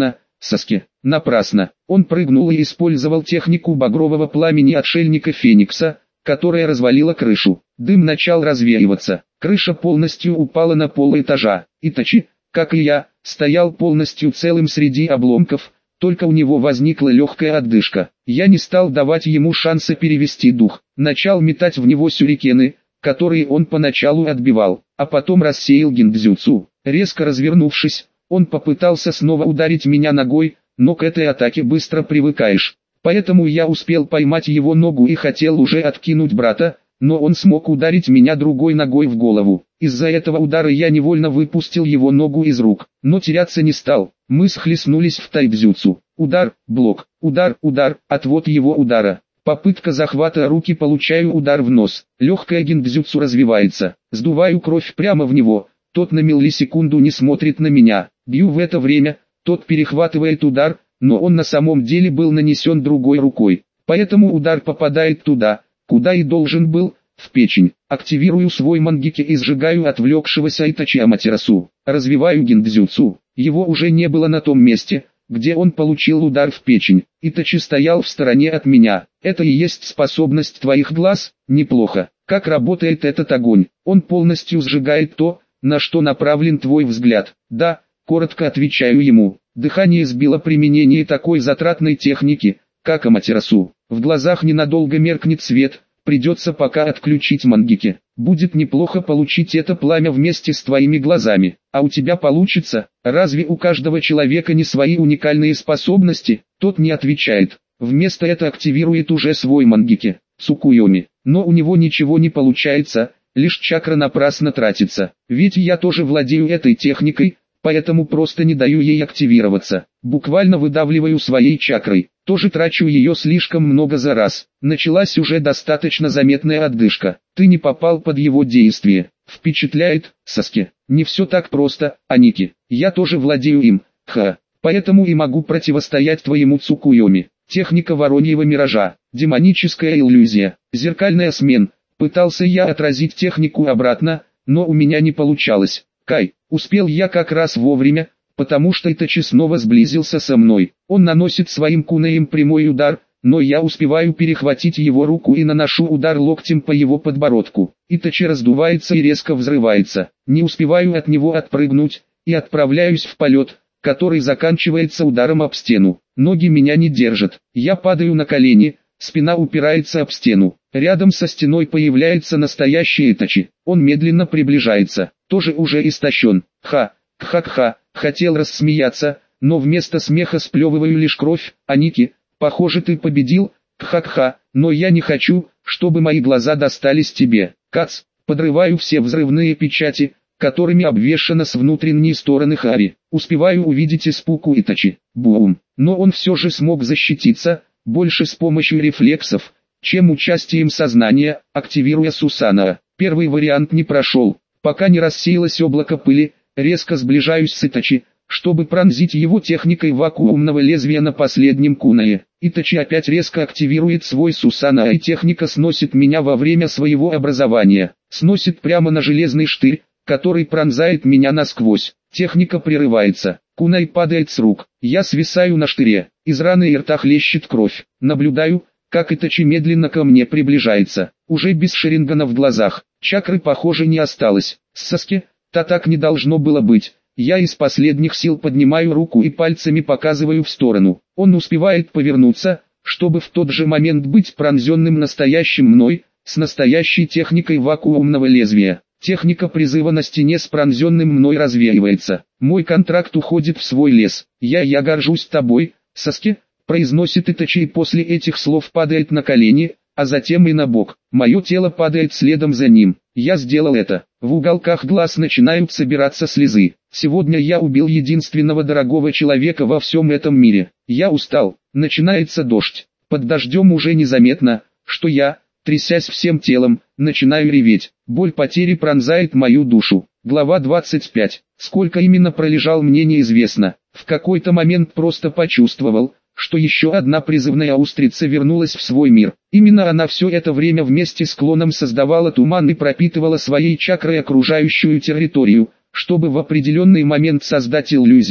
Саске. Напрасно. Он прыгнул и использовал технику багрового пламени отшельника Феникса, которая развалила крышу. Дым начал развеиваться. Крыша полностью упала на пол этажа. Итачи, как и я, стоял полностью целым среди обломков, только у него возникла легкая отдышка. Я не стал давать ему шанса перевести дух. Начал метать в него сюрикены, которые он поначалу отбивал, а потом рассеял гиндзюцу. Резко развернувшись, он попытался снова ударить меня ногой, но к этой атаке быстро привыкаешь. Поэтому я успел поймать его ногу и хотел уже откинуть брата, но он смог ударить меня другой ногой в голову. Из-за этого удара я невольно выпустил его ногу из рук, но теряться не стал. Мы схлестнулись в тайбзюцу. Удар, блок, удар, удар, отвод его удара. Попытка захвата руки, получаю удар в нос. Легкая гиндзюцу развивается. Сдуваю кровь прямо в него. Тот на миллисекунду не смотрит на меня. Бью в это время. Тот перехватывает удар, но он на самом деле был нанесен другой рукой. Поэтому удар попадает туда, куда и должен был, в печень. Активирую свой мангеки и сжигаю отвлекшегося Итачи Аматерасу. Развиваю гиндзюцу. Его уже не было на том месте, где он получил удар в печень. Итачи стоял в стороне от меня. Это и есть способность твоих глаз? Неплохо. Как работает этот огонь? Он полностью сжигает то, на что направлен твой взгляд. Да, коротко отвечаю ему. Дыхание сбило применение такой затратной техники, как Аматерасу. В глазах ненадолго меркнет свет, придется пока отключить мангеки. Будет неплохо получить это пламя вместе с твоими глазами. А у тебя получится? Разве у каждого человека не свои уникальные способности? Тот не отвечает. Вместо этого активирует уже свой мангеки, Цукуйоми. Но у него ничего не получается, лишь чакра напрасно тратится. Ведь я тоже владею этой техникой, поэтому просто не даю ей активироваться. Буквально выдавливаю своей чакрой. Тоже трачу ее слишком много за раз. Началась уже достаточно заметная отдышка. Ты не попал под его действие. Впечатляет, Саске. Не все так просто, Аники. Я тоже владею им, ха. Поэтому и могу противостоять твоему Цукуйоми. Техника вороньего миража. Демоническая иллюзия. Зеркальная смена. Пытался я отразить технику обратно, но у меня не получалось. Кай, успел я как раз вовремя, потому что Итачи снова сблизился со мной. Он наносит своим кунаем прямой удар, но я успеваю перехватить его руку и наношу удар локтем по его подбородку. Итачи раздувается и резко взрывается. Не успеваю от него отпрыгнуть, и отправляюсь в полет, который заканчивается ударом об стену. Ноги меня не держат. Я падаю на колени, спина упирается об стену. Рядом со стеной появляется настоящий Итачи. Он медленно приближается, тоже уже истощен. Ха, кха-кха, хотел рассмеяться, но вместо смеха сплевываю лишь кровь. Аники, похоже ты победил, кха-кха, но я не хочу, чтобы мои глаза достались тебе. Кац, подрываю все взрывные печати, которыми обвешана с внутренней стороны Хари. Успеваю увидеть испуг у Итачи. Бум. Но он все же смог защититься, больше с помощью рефлексов, чем участием сознания, активируя Сусана. Первый вариант не прошел, пока не рассеялось облако пыли. Резко сближаюсь с Итачи, чтобы пронзить его техникой вакуумного лезвия на последнем кунае. Итачи опять резко активирует свой Сусана, и техника сносит меня во время своего образования. Сносит прямо на железный штырь, который пронзает меня насквозь. Техника прерывается. Кунай падает с рук. Я свисаю на штыре. Из раны и рта хлещет кровь. Наблюдаю, как Итачи медленно ко мне приближается. Уже без шарингана в глазах. Чакры, похоже, не осталось. Саске, та так не должно было быть. Я из последних сил поднимаю руку и пальцами показываю в сторону. Он успевает повернуться, чтобы в тот же момент быть пронзенным настоящим мной, с настоящей техникой вакуумного лезвия. Техника призыва на стене с пронзенным мной развеивается. Мой контракт уходит в свой лес. Я я горжусь тобой, Саске, произносит Итачи и после этих слов падает на колени, а затем и на бок. Мое тело падает следом за ним. Я сделал это. В уголках глаз начинают собираться слезы. Сегодня я убил единственного дорогого человека во всем этом мире. Я устал. Начинается дождь. Под дождем уже незаметно, что я, трясясь всем телом, начинаю реветь. Боль потери пронзает мою душу. Глава двадцать пять. Сколько именно пролежал, мне неизвестно. В какой-то момент просто почувствовал, что еще одна призывная устрица вернулась в свой мир. Именно она все это время вместе с клоном создавала туман и пропитывала своей чакрой окружающую территорию, чтобы в определенный момент создать иллюзию,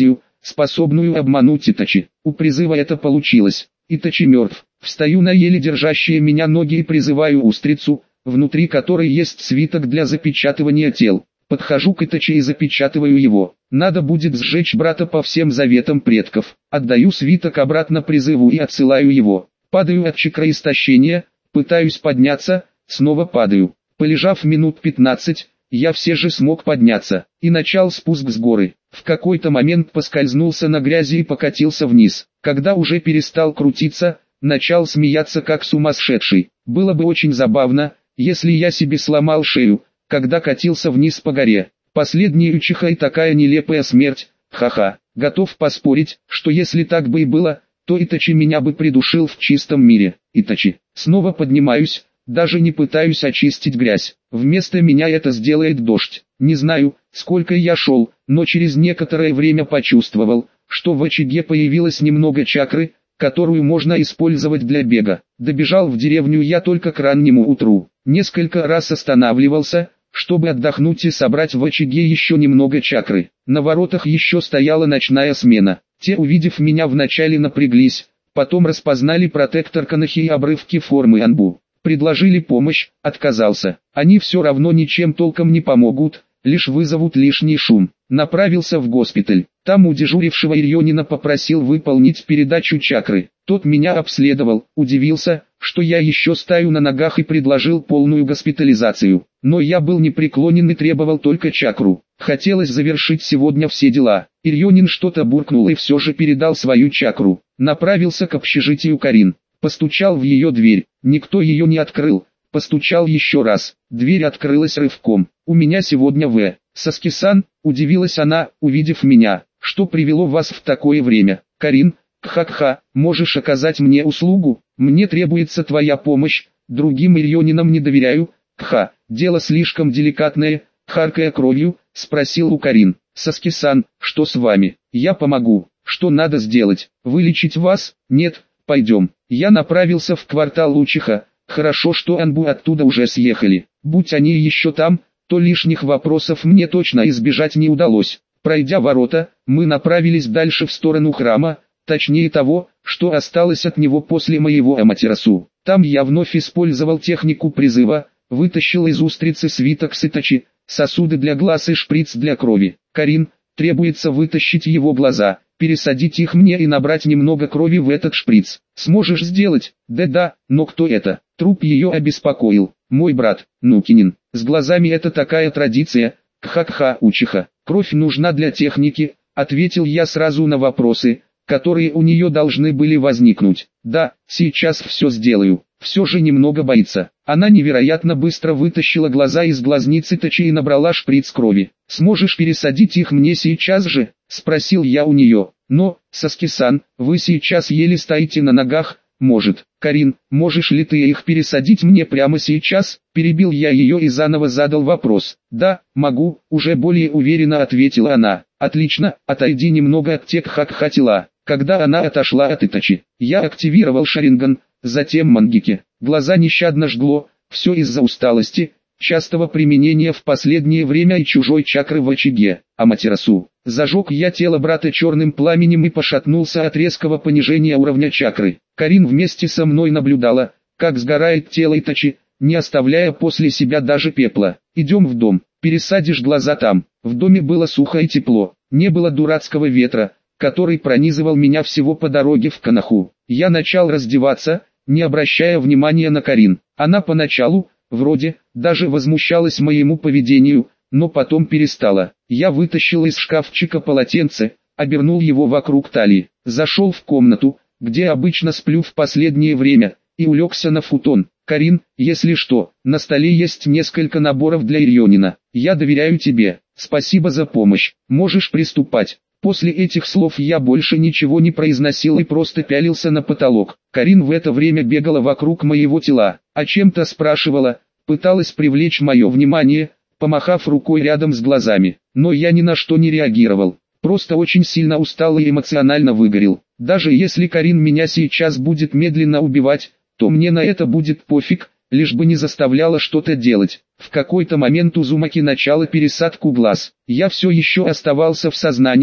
способную обмануть Итачи. У призыва это получилось. Итачи мертв. Встаю на еле держащие меня ноги и призываю устрицу, внутри которой есть свиток для запечатывания тел. Подхожу к Итачи и запечатываю его. Надо будет сжечь брата по всем заветам предков. Отдаю свиток обратно призыву и отсылаю его. Падаю от чакры истощения, пытаюсь подняться, снова падаю. Полежав минут пятнадцать, я все же смог подняться, и начал спуск с горы. В какой-то момент поскользнулся на грязи и покатился вниз. Когда уже перестал крутиться, начал смеяться как сумасшедший. Было бы очень забавно, если я себе сломал шею, когда катился вниз по горе. Последняя чиха и такая нелепая смерть, ха-ха. Готов поспорить, что если так бы и было, то Итачи меня бы придушил в чистом мире. Итачи. Снова поднимаюсь, даже не пытаюсь очистить грязь. Вместо меня это сделает дождь. Не знаю, сколько я шел, но через некоторое время почувствовал, что в очаге появилось немного чакры, которую можно использовать для бега. Добежал в деревню я только к раннему утру. Несколько раз останавливался, чтобы отдохнуть и собрать в очаге еще немного чакры. На воротах еще стояла ночная смена. Те, увидев меня, вначале напряглись, потом распознали протектор Канахи и обрывки формы Анбу. Предложили помощь, отказался. Они все равно ничем толком не помогут, лишь вызовут лишний шум. Направился в госпиталь. Там у дежурившего Ирьонина попросил выполнить передачу чакры. Тот меня обследовал, удивился, что я еще стою на ногах, и предложил полную госпитализацию. Но я был непреклонен и требовал только чакру. Хотелось завершить сегодня все дела. Ирьонин что-то буркнул и все же передал свою чакру. Направился к общежитию Карин. Постучал в ее дверь. Никто ее не открыл. Постучал еще раз. Дверь открылась рывком. «У меня сегодня В. Саски-сан», удивилась она, увидев меня. «Что привело вас в такое время?» «Карин, кха-кха, можешь оказать мне услугу? Мне требуется твоя помощь, другим Ирьонинам не доверяю». «Кха, дело слишком деликатное», харкая кровью, спросил у Карин. «Саски-сан, что с вами? Я помогу. Что надо сделать? Вылечить вас? Нет, пойдем». Я направился в квартал Учиха. Хорошо, что Анбу оттуда уже съехали. Будь они еще там, то лишних вопросов мне точно избежать не удалось. Пройдя ворота, мы направились дальше в сторону храма, точнее того, что осталось от него после моего Аматерасу. Там я вновь использовал технику призыва, вытащил из устрицы свиток с Итачи, сосуды для глаз и шприц для крови. «Карин, требуется вытащить его глаза, пересадить их мне и набрать немного крови в этот шприц. Сможешь сделать?» «Да-да, но кто это?» Труп ее обеспокоил. «Мой брат, Нукинин. С глазами это такая традиция, кха-кха, Учиха. Кровь нужна для техники», ответил я сразу на вопросы, которые у нее должны были возникнуть. «Да, сейчас все сделаю». Все же немного боится. Она невероятно быстро вытащила глаза из глазниц Итачи и набрала шприц крови. «Сможешь пересадить их мне сейчас же?» – спросил я у нее. «Но, Саски-сан, вы сейчас еле стоите на ногах». «Может. Карин, можешь ли ты их пересадить мне прямо сейчас?» Перебил я ее и заново задал вопрос. «Да, могу», уже более уверенно ответила она. «Отлично, отойди немного от тех хак-ха тела». Когда она отошла от Итачи, я активировал Шаринган, затем Мангики. Глаза нещадно жгло, все из-за усталости, частого применения в последнее время и чужой чакры в очаге. Аматерасу. Зажег я тело брата черным пламенем и пошатнулся от резкого понижения уровня чакры. Карин вместе со мной наблюдала, как сгорает тело Итачи, не оставляя после себя даже пепла. «Идем в дом, пересадишь глаза там». В доме было сухо и тепло, не было дурацкого ветра, который пронизывал меня всего по дороге в Канаху. Я начал раздеваться, не обращая внимания на Карин. Она поначалу, вроде, даже возмущалась моему поведению, но потом перестала. Я вытащил из шкафчика полотенце, обернул его вокруг талии, зашел в комнату, где обычно сплю в последнее время, и улегся на футон. «Карин, если что, на столе есть несколько наборов для Ирьонина. Я доверяю тебе. Спасибо за помощь. Можешь приступать». После этих слов я больше ничего не произносил и просто пялился на потолок. Карин в это время бегала вокруг моего тела, о чем-то спрашивала, пыталась привлечь мое внимание, помахав рукой рядом с глазами. Но я ни на что не реагировал, просто очень сильно устал и эмоционально выгорел. Даже если Карин меня сейчас будет медленно убивать, то мне на это будет пофиг, лишь бы не заставляла что-то делать. В какой-то момент Узумаки начала пересадку глаз. Я все еще оставался в сознании,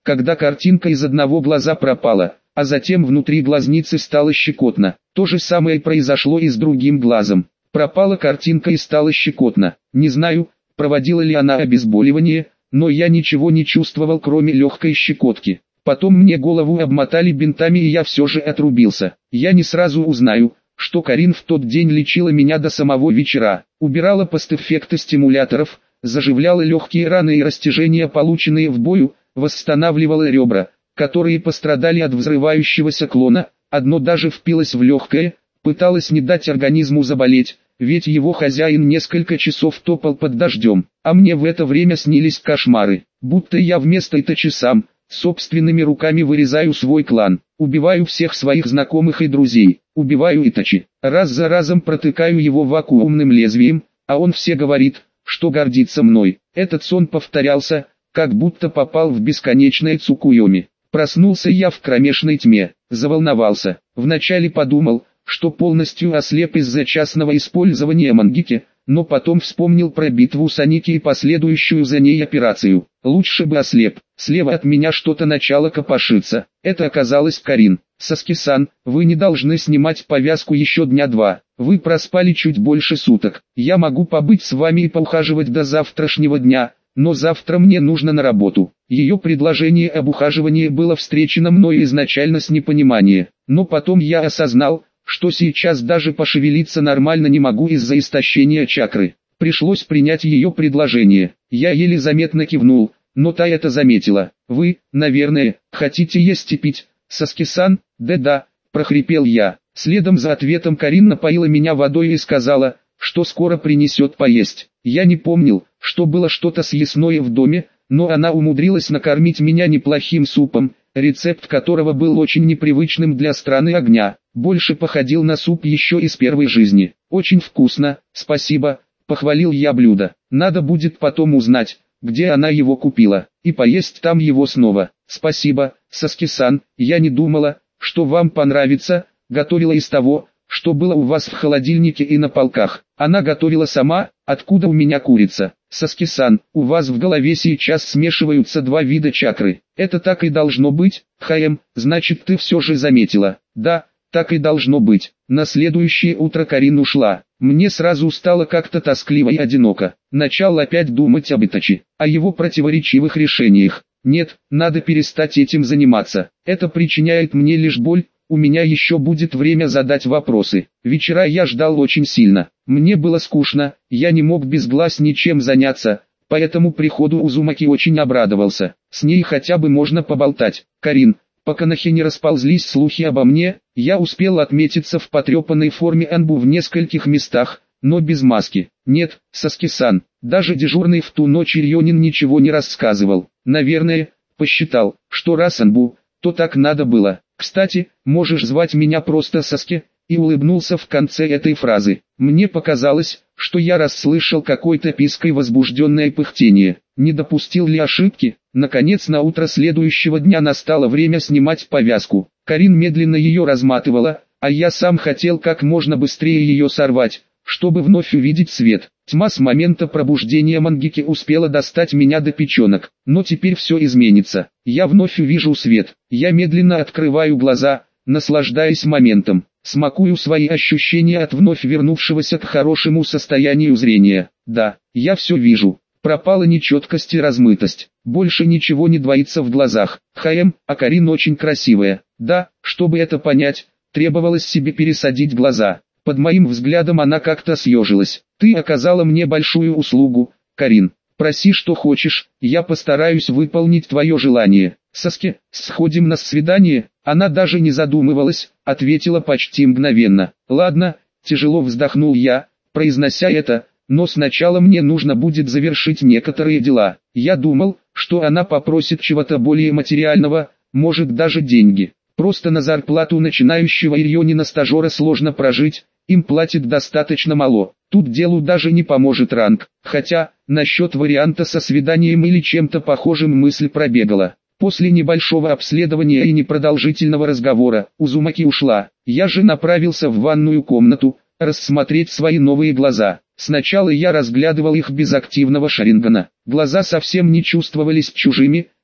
когда картинка из одного глаза пропала, а затем внутри глазницы стало щекотно. То же самое произошло и с другим глазом. Пропала картинка и стало щекотно. Не знаю, проводила ли она обезболивание, но я ничего не чувствовал, кроме легкой щекотки. Потом мне голову обмотали бинтами, и я все же отрубился. Я не сразу узнаю, что Карин в тот день лечила меня до самого вечера. Убирала постэффекты стимуляторов, заживляла легкие раны и растяжения, полученные в бою, восстанавливала ребра, которые пострадали от взрывающегося клона. Одно даже впилось в легкое, пыталась не дать организму заболеть, ведь его хозяин несколько часов топал под дождем, а мне в это время снились кошмары, будто я вместо Итачи сам, собственными руками вырезаю свой клан, убиваю всех своих знакомых и друзей, убиваю Итачи, раз за разом протыкаю его вакуумным лезвием, а он все говорит, что гордится мной. Этот сон повторялся, как будто попал в бесконечное Цукуйоми. Проснулся я в кромешной тьме, заволновался, вначале подумал, что полностью ослеп из-за частного использования мангики, но потом вспомнил про битву с Аники и последующую за ней операцию. Лучше бы ослеп. Слева от меня что-то начало копошиться. Это оказалось Карин. «Саски-сан, вы не должны снимать повязку еще дня два. Вы проспали чуть больше суток. Я могу побыть с вами и поухаживать до завтрашнего дня, но завтра мне нужно на работу». Ее предложение об ухаживании было встречено мною изначально с непониманием, но потом я осознал, что сейчас даже пошевелиться нормально не могу из-за истощения чакры. Пришлось принять ее предложение. Я еле заметно кивнул, но та это заметила. «Вы, наверное, хотите есть и пить, Саски-сан?» «Да-да», – прохрипел я. Следом за ответом Карин напоила меня водой и сказала, что скоро принесет поесть. Я не помнил, что было что-то съестное в доме, но она умудрилась накормить меня неплохим супом, рецепт которого был очень непривычным для страны огня. Больше походил на суп еще из первой жизни. «Очень вкусно, спасибо», – похвалил я блюдо. «Надо будет потом узнать, где она его купила, и поесть там его снова». «Спасибо, Саски-сан, я не думала, что вам понравится, готовила из того, что было у вас в холодильнике и на полках». Она готовила сама, откуда у меня курица. «Саски-сан, у вас в голове сейчас смешиваются два вида чакры. Это так и должно быть, Хаэм, значит ты все же заметила». «Да, так и должно быть». На следующее утро Карин ушла. Мне сразу стало как-то тоскливо и одиноко. Начал опять думать об Итачи, о его противоречивых решениях. Нет, надо перестать этим заниматься. Это причиняет мне лишь боль. У меня еще будет время задать вопросы. Вечера я ждал очень сильно. Мне было скучно, я не мог без глаз ничем заняться, поэтому приходу Узумаки очень обрадовался. С ней хотя бы можно поболтать. «Карин, пока на Хе не расползлись слухи обо мне, я успел отметиться в потрепанной форме Анбу в нескольких местах, но без маски. Нет, Саски-сан, даже дежурный в ту ночь Ирьонин ничего не рассказывал. Наверное, посчитал, что раз Анбу, то так надо было. Кстати, можешь звать меня просто Саски», и улыбнулся в конце этой фразы. Мне показалось, что я расслышал какой-то писк и возбужденное пыхтение. Не допустил ли ошибки? Наконец на утро следующего дня настало время снимать повязку. Карин медленно ее разматывала, а я сам хотел как можно быстрее ее сорвать, чтобы вновь увидеть свет. Тьма с момента пробуждения Мангики успела достать меня до печенок, но теперь все изменится. Я вновь увижу свет. Я медленно открываю глаза, наслаждаясь моментом, смакую свои ощущения от вновь вернувшегося к хорошему состоянию зрения. Да, я все вижу. Пропала нечеткость и размытость. Больше ничего не двоится в глазах. Хаэм, а Карин очень красивая. Да, чтобы это понять, требовалось себе пересадить глаза. Под моим взглядом она как-то съежилась. «Ты оказала мне большую услугу, Карин. Проси, что хочешь, я постараюсь выполнить твое желание». «Саски, сходим на свидание?» Она даже не задумывалась, ответила почти мгновенно. «Ладно», тяжело вздохнул я, произнося это, «но сначала мне нужно будет завершить некоторые дела». Я думал, что она попросит чего-то более материального, может даже деньги. Просто на зарплату начинающего Ирьонина-стажера сложно прожить, им платят достаточно мало. Тут делу даже не поможет ранг. Хотя, насчет варианта со свиданием или чем-то похожим мысль пробегала. После небольшого обследования и непродолжительного разговора, Узумаки ушла. Я же направился в ванную комнату, рассмотреть свои новые глаза. Сначала я разглядывал их без активного шарингана. Глаза совсем не чувствовались чужими,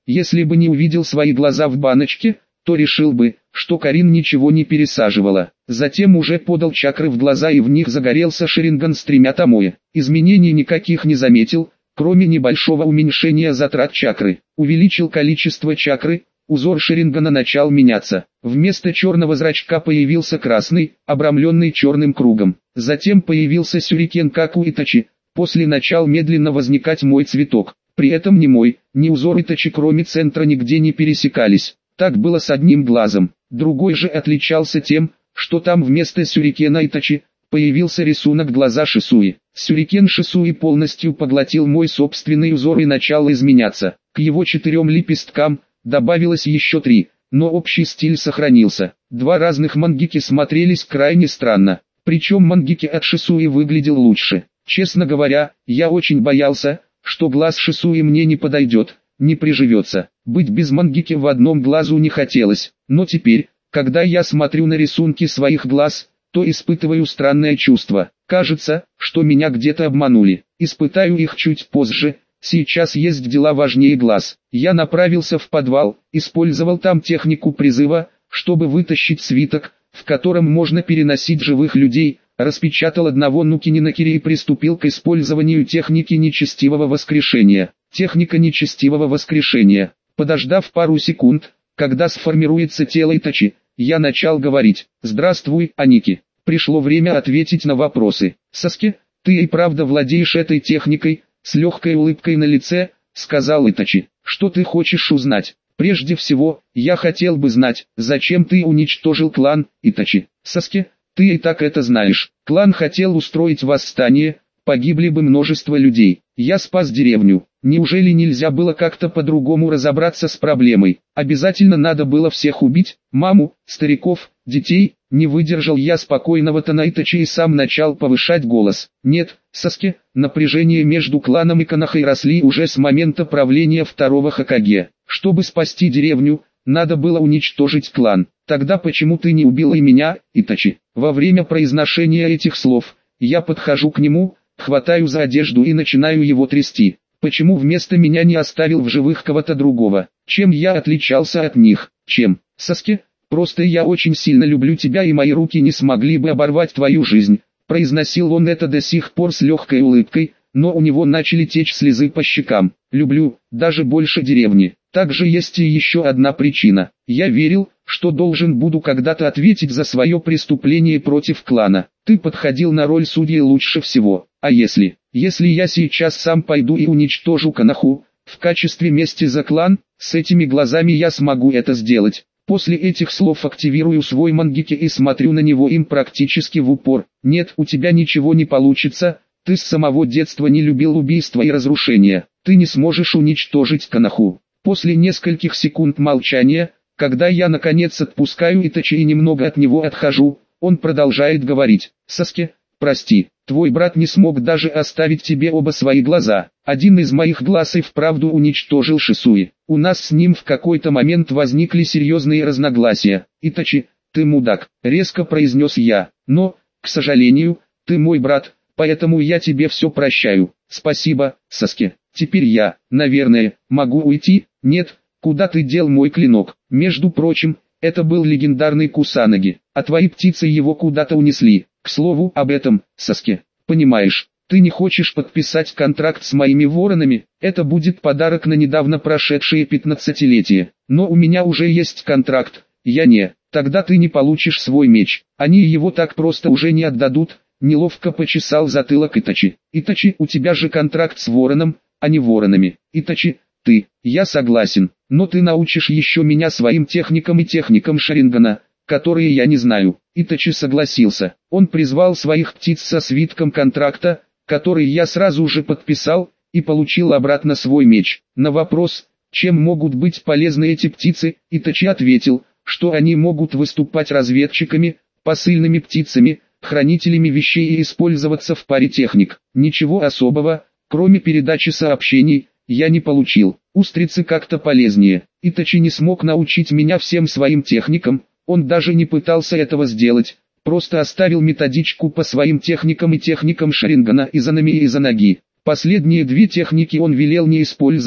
Если бы не увидел свои глаза в баночке, то решил бы, что Карин ничего не пересаживала. Затем уже подал чакры в глаза и в них загорелся Шаринган с тремя томоэ. Изменений никаких не заметил, кроме небольшого уменьшения затрат чакры. Увеличил количество чакры, узор Шарингана начал меняться. Вместо черного зрачка появился красный, обрамленный черным кругом. Затем появился сюрикен как у Итачи. После начал медленно возникать мой цветок. При этом ни мой, ни узор Итачи кроме центра нигде не пересекались. Так было с одним глазом. Другой же отличался тем, что там вместо сюрикена Итачи появился рисунок глаза Шисуи. Сюрикен Шисуи полностью поглотил мой собственный узор и начал изменяться. К его четырем лепесткам добавилось еще три, но общий стиль сохранился. Два разных мангики смотрелись крайне странно. Причем мангики от Шисуи выглядел лучше. Честно говоря, я очень боялся, что глаз Шисуи мне не подойдет, не приживется. Быть без мангики в одном глазу не хотелось, но теперь, когда я смотрю на рисунки своих глаз, то испытываю странное чувство. Кажется, что меня где-то обманули. Испытаю их чуть позже, сейчас есть дела важнее глаз. Я направился в подвал, использовал там технику призыва, чтобы вытащить свиток, в котором можно переносить живых людей, распечатал одного Нукининакири и приступил к использованию техники нечестивого воскрешения. Техника нечестивого воскрешения. Подождав пару секунд, когда сформируется тело Итачи, я начал говорить: «Здравствуй, Аники». Пришло время ответить на вопросы. «Саске, ты и правда владеешь этой техникой?» С легкой улыбкой на лице, сказал Итачи. «Что ты хочешь узнать?» «Прежде всего, я хотел бы знать, зачем ты уничтожил клан Итачи?» «Саске, ты и так это знаешь. Клан хотел устроить восстание, погибли бы множество людей. Я спас деревню. Неужели нельзя было как-то по-другому разобраться с проблемой? Обязательно надо было всех убить? Маму, стариков, детей?» Не выдержал я спокойного тона Итачи и сам начал повышать голос. «Нет, Саске, напряжение между кланом и Конохой росли уже с момента правления второго Хокаге. Чтобы спасти деревню, надо было уничтожить клан. Тогда почему ты не убила и меня, Итачи?» Во время произношения этих слов, я подхожу к нему, хватаю за одежду и начинаю его трясти. Почему вместо меня не оставил в живых кого-то другого? Чем я отличался от них? Чем? Саске, просто я очень сильно люблю тебя и мои руки не смогли бы оборвать твою жизнь. Произносил он это до сих пор с легкой улыбкой, но у него начали течь слезы по щекам. Люблю, даже больше деревни. Также есть и еще одна причина. Я верил, что должен буду когда-то ответить за свое преступление против клана. Ты подходил на роль судьи лучше всего. А если, если я сейчас сам пойду и уничтожу Коноху, в качестве мести за клан, с этими глазами я смогу это сделать. После этих слов активирую свой мангики и смотрю на него им практически в упор. Нет, у тебя ничего не получится, ты с самого детства не любил убийства и разрушения. Ты не сможешь уничтожить Коноху. После нескольких секунд молчания, когда я наконец отпускаю Итачи и немного от него отхожу, он продолжает говорить: «Саске, прости, твой брат не смог даже оставить тебе оба свои глаза. Один из моих глаз и вправду уничтожил Шисуи. У нас с ним в какой-то момент возникли серьезные разногласия. Итачи, ты мудак», — резко произнес я. «Но, к сожалению, ты мой брат, поэтому я тебе все прощаю. Спасибо, Саске. Теперь я, наверное, могу уйти?» «Нет, куда ты дел мой клинок? Между прочим, это был легендарный Кусанаги, а твои птицы его куда-то унесли. К слову об этом, Саске, понимаешь, ты не хочешь подписать контракт с моими воронами? Это будет подарок на недавно прошедшее пятнадцатилетие. Но у меня уже есть контракт, я не. Тогда ты не получишь свой меч. Они его так просто уже не отдадут». Неловко почесал затылок Итачи. «Итачи, у тебя же контракт с вороном, а не воронами. Итачи, ты, я согласен, но ты научишь еще меня своим техникам и техникам Шарингана, которые я не знаю». Итачи согласился. Он призвал своих птиц со свитком контракта, который я сразу же подписал, и получил обратно свой меч. На вопрос, чем могут быть полезны эти птицы, Итачи ответил, что они могут выступать разведчиками, посыльными птицами, хранителями вещей и использоваться в паре техник. Ничего особого, кроме передачи сообщений, я не получил. Устрицы как-то полезнее. Итачи не смог научить меня всем своим техникам, он даже не пытался этого сделать, просто оставил методичку по своим техникам и техникам Шарингана, Изанами и Изанаги. Последние две техники он велел не использовать,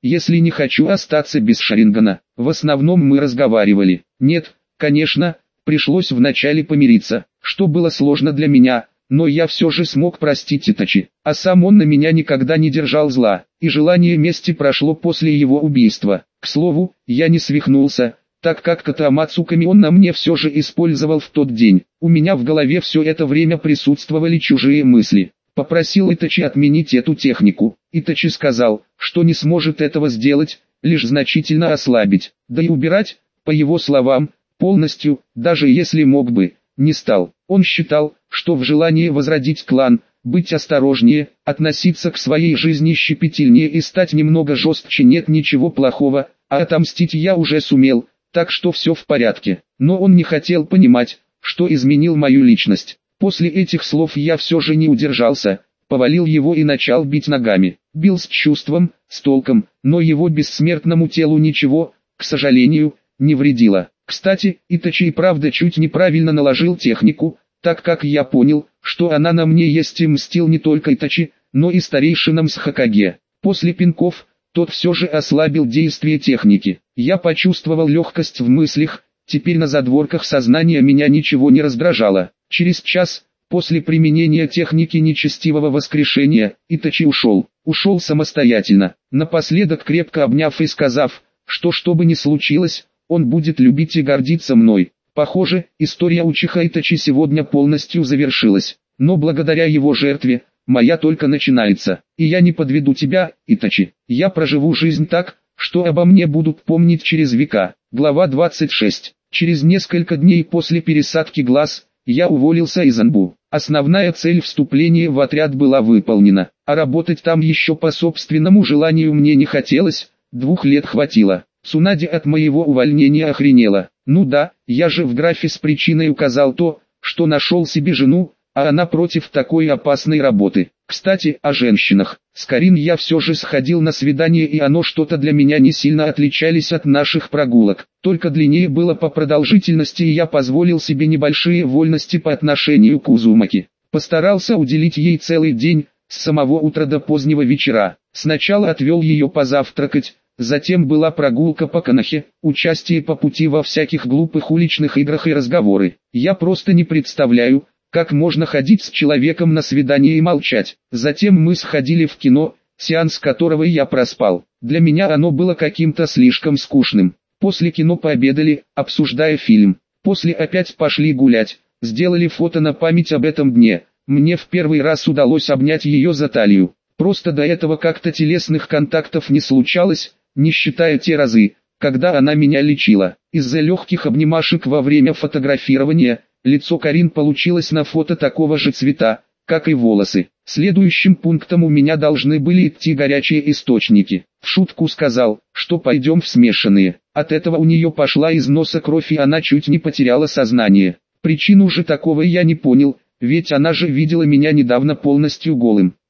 если не хочу остаться без Шарингана. В основном мы разговаривали. Нет, конечно, пришлось вначале помириться, что было сложно для меня, но я все же смог простить Итачи. А сам он на меня никогда не держал зла, и желание мести прошло после его убийства. К слову, я не свихнулся, так как Катаамацу Камион на мне все же использовал в тот день. У меня в голове все это время присутствовали чужие мысли. Попросил Итачи отменить эту технику. Итачи сказал, что не сможет этого сделать, лишь значительно ослабить, да и убирать, по его словам, полностью, даже если мог бы, не стал. Он считал, что в желании возродить клан, быть осторожнее, относиться к своей жизни щепетильнее и стать немного жестче нет ничего плохого, а отомстить я уже сумел, так что все в порядке. Но он не хотел понимать, что изменил мою личность. После этих слов я все же не удержался, повалил его и начал бить ногами. Бил с чувством, с толком, но его бессмертному телу ничего, к сожалению, не вредило. Кстати, Итачи и правда чуть неправильно наложил технику, так как я понял, что она на мне есть и мстил не только Итачи, но и старейшинам с Хокаге. После пинков, тот все же ослабил действие техники. Я почувствовал легкость в мыслях, теперь на задворках сознания меня ничего не раздражало. Через час, после применения техники нечестивого воскрешения, Итачи ушел. Ушел самостоятельно, напоследок крепко обняв и сказав, что что бы ни случилось, он будет любить и гордиться мной. Похоже, история Учиха Итачи сегодня полностью завершилась, но благодаря его жертве, моя только начинается. И я не подведу тебя, Итачи. Я проживу жизнь так, что обо мне будут помнить через века. Глава двадцать шесть. Через несколько дней после пересадки глаз, я уволился из Анбу. Основная цель вступления в отряд была выполнена, а работать там еще по собственному желанию мне не хотелось, двух лет хватило. Цунади от моего увольнения охренела. Ну да, я же в графе с причиной указал то, что нашел себе жену, а она против такой опасной работы. Кстати, о женщинах. С Карин я все же сходил на свидание, и оно что-то для меня не сильно отличались от наших прогулок. Только длиннее было по продолжительности, и я позволил себе небольшие вольности по отношению к Узумаки. Постарался уделить ей целый день, с самого утра до позднего вечера. Сначала отвел ее позавтракать, затем была прогулка по Канахе, участие по пути во всяких глупых уличных играх и разговоры. Я просто не представляю, как можно ходить с человеком на свидание и молчать. Затем мы сходили в кино, сеанс которого я проспал. Для меня оно было каким-то слишком скучным. После кино пообедали, обсуждая фильм. После опять пошли гулять, сделали фото на память об этом дне. Мне в первый раз удалось обнять ее за талию. Просто до этого как-то телесных контактов не случалось, не считая те разы, когда она меня лечила. Из-за легких обнимашек во время фотографирования, лицо Карин получилось на фото такого же цвета, как и волосы. Следующим пунктом у меня должны были идти горячие источники. В шутку сказал, что пойдем в смешанные. От этого у нее пошла из носа кровь, и она чуть не потеряла сознание. Причину же такого я не понял, ведь она же видела меня недавно полностью голым.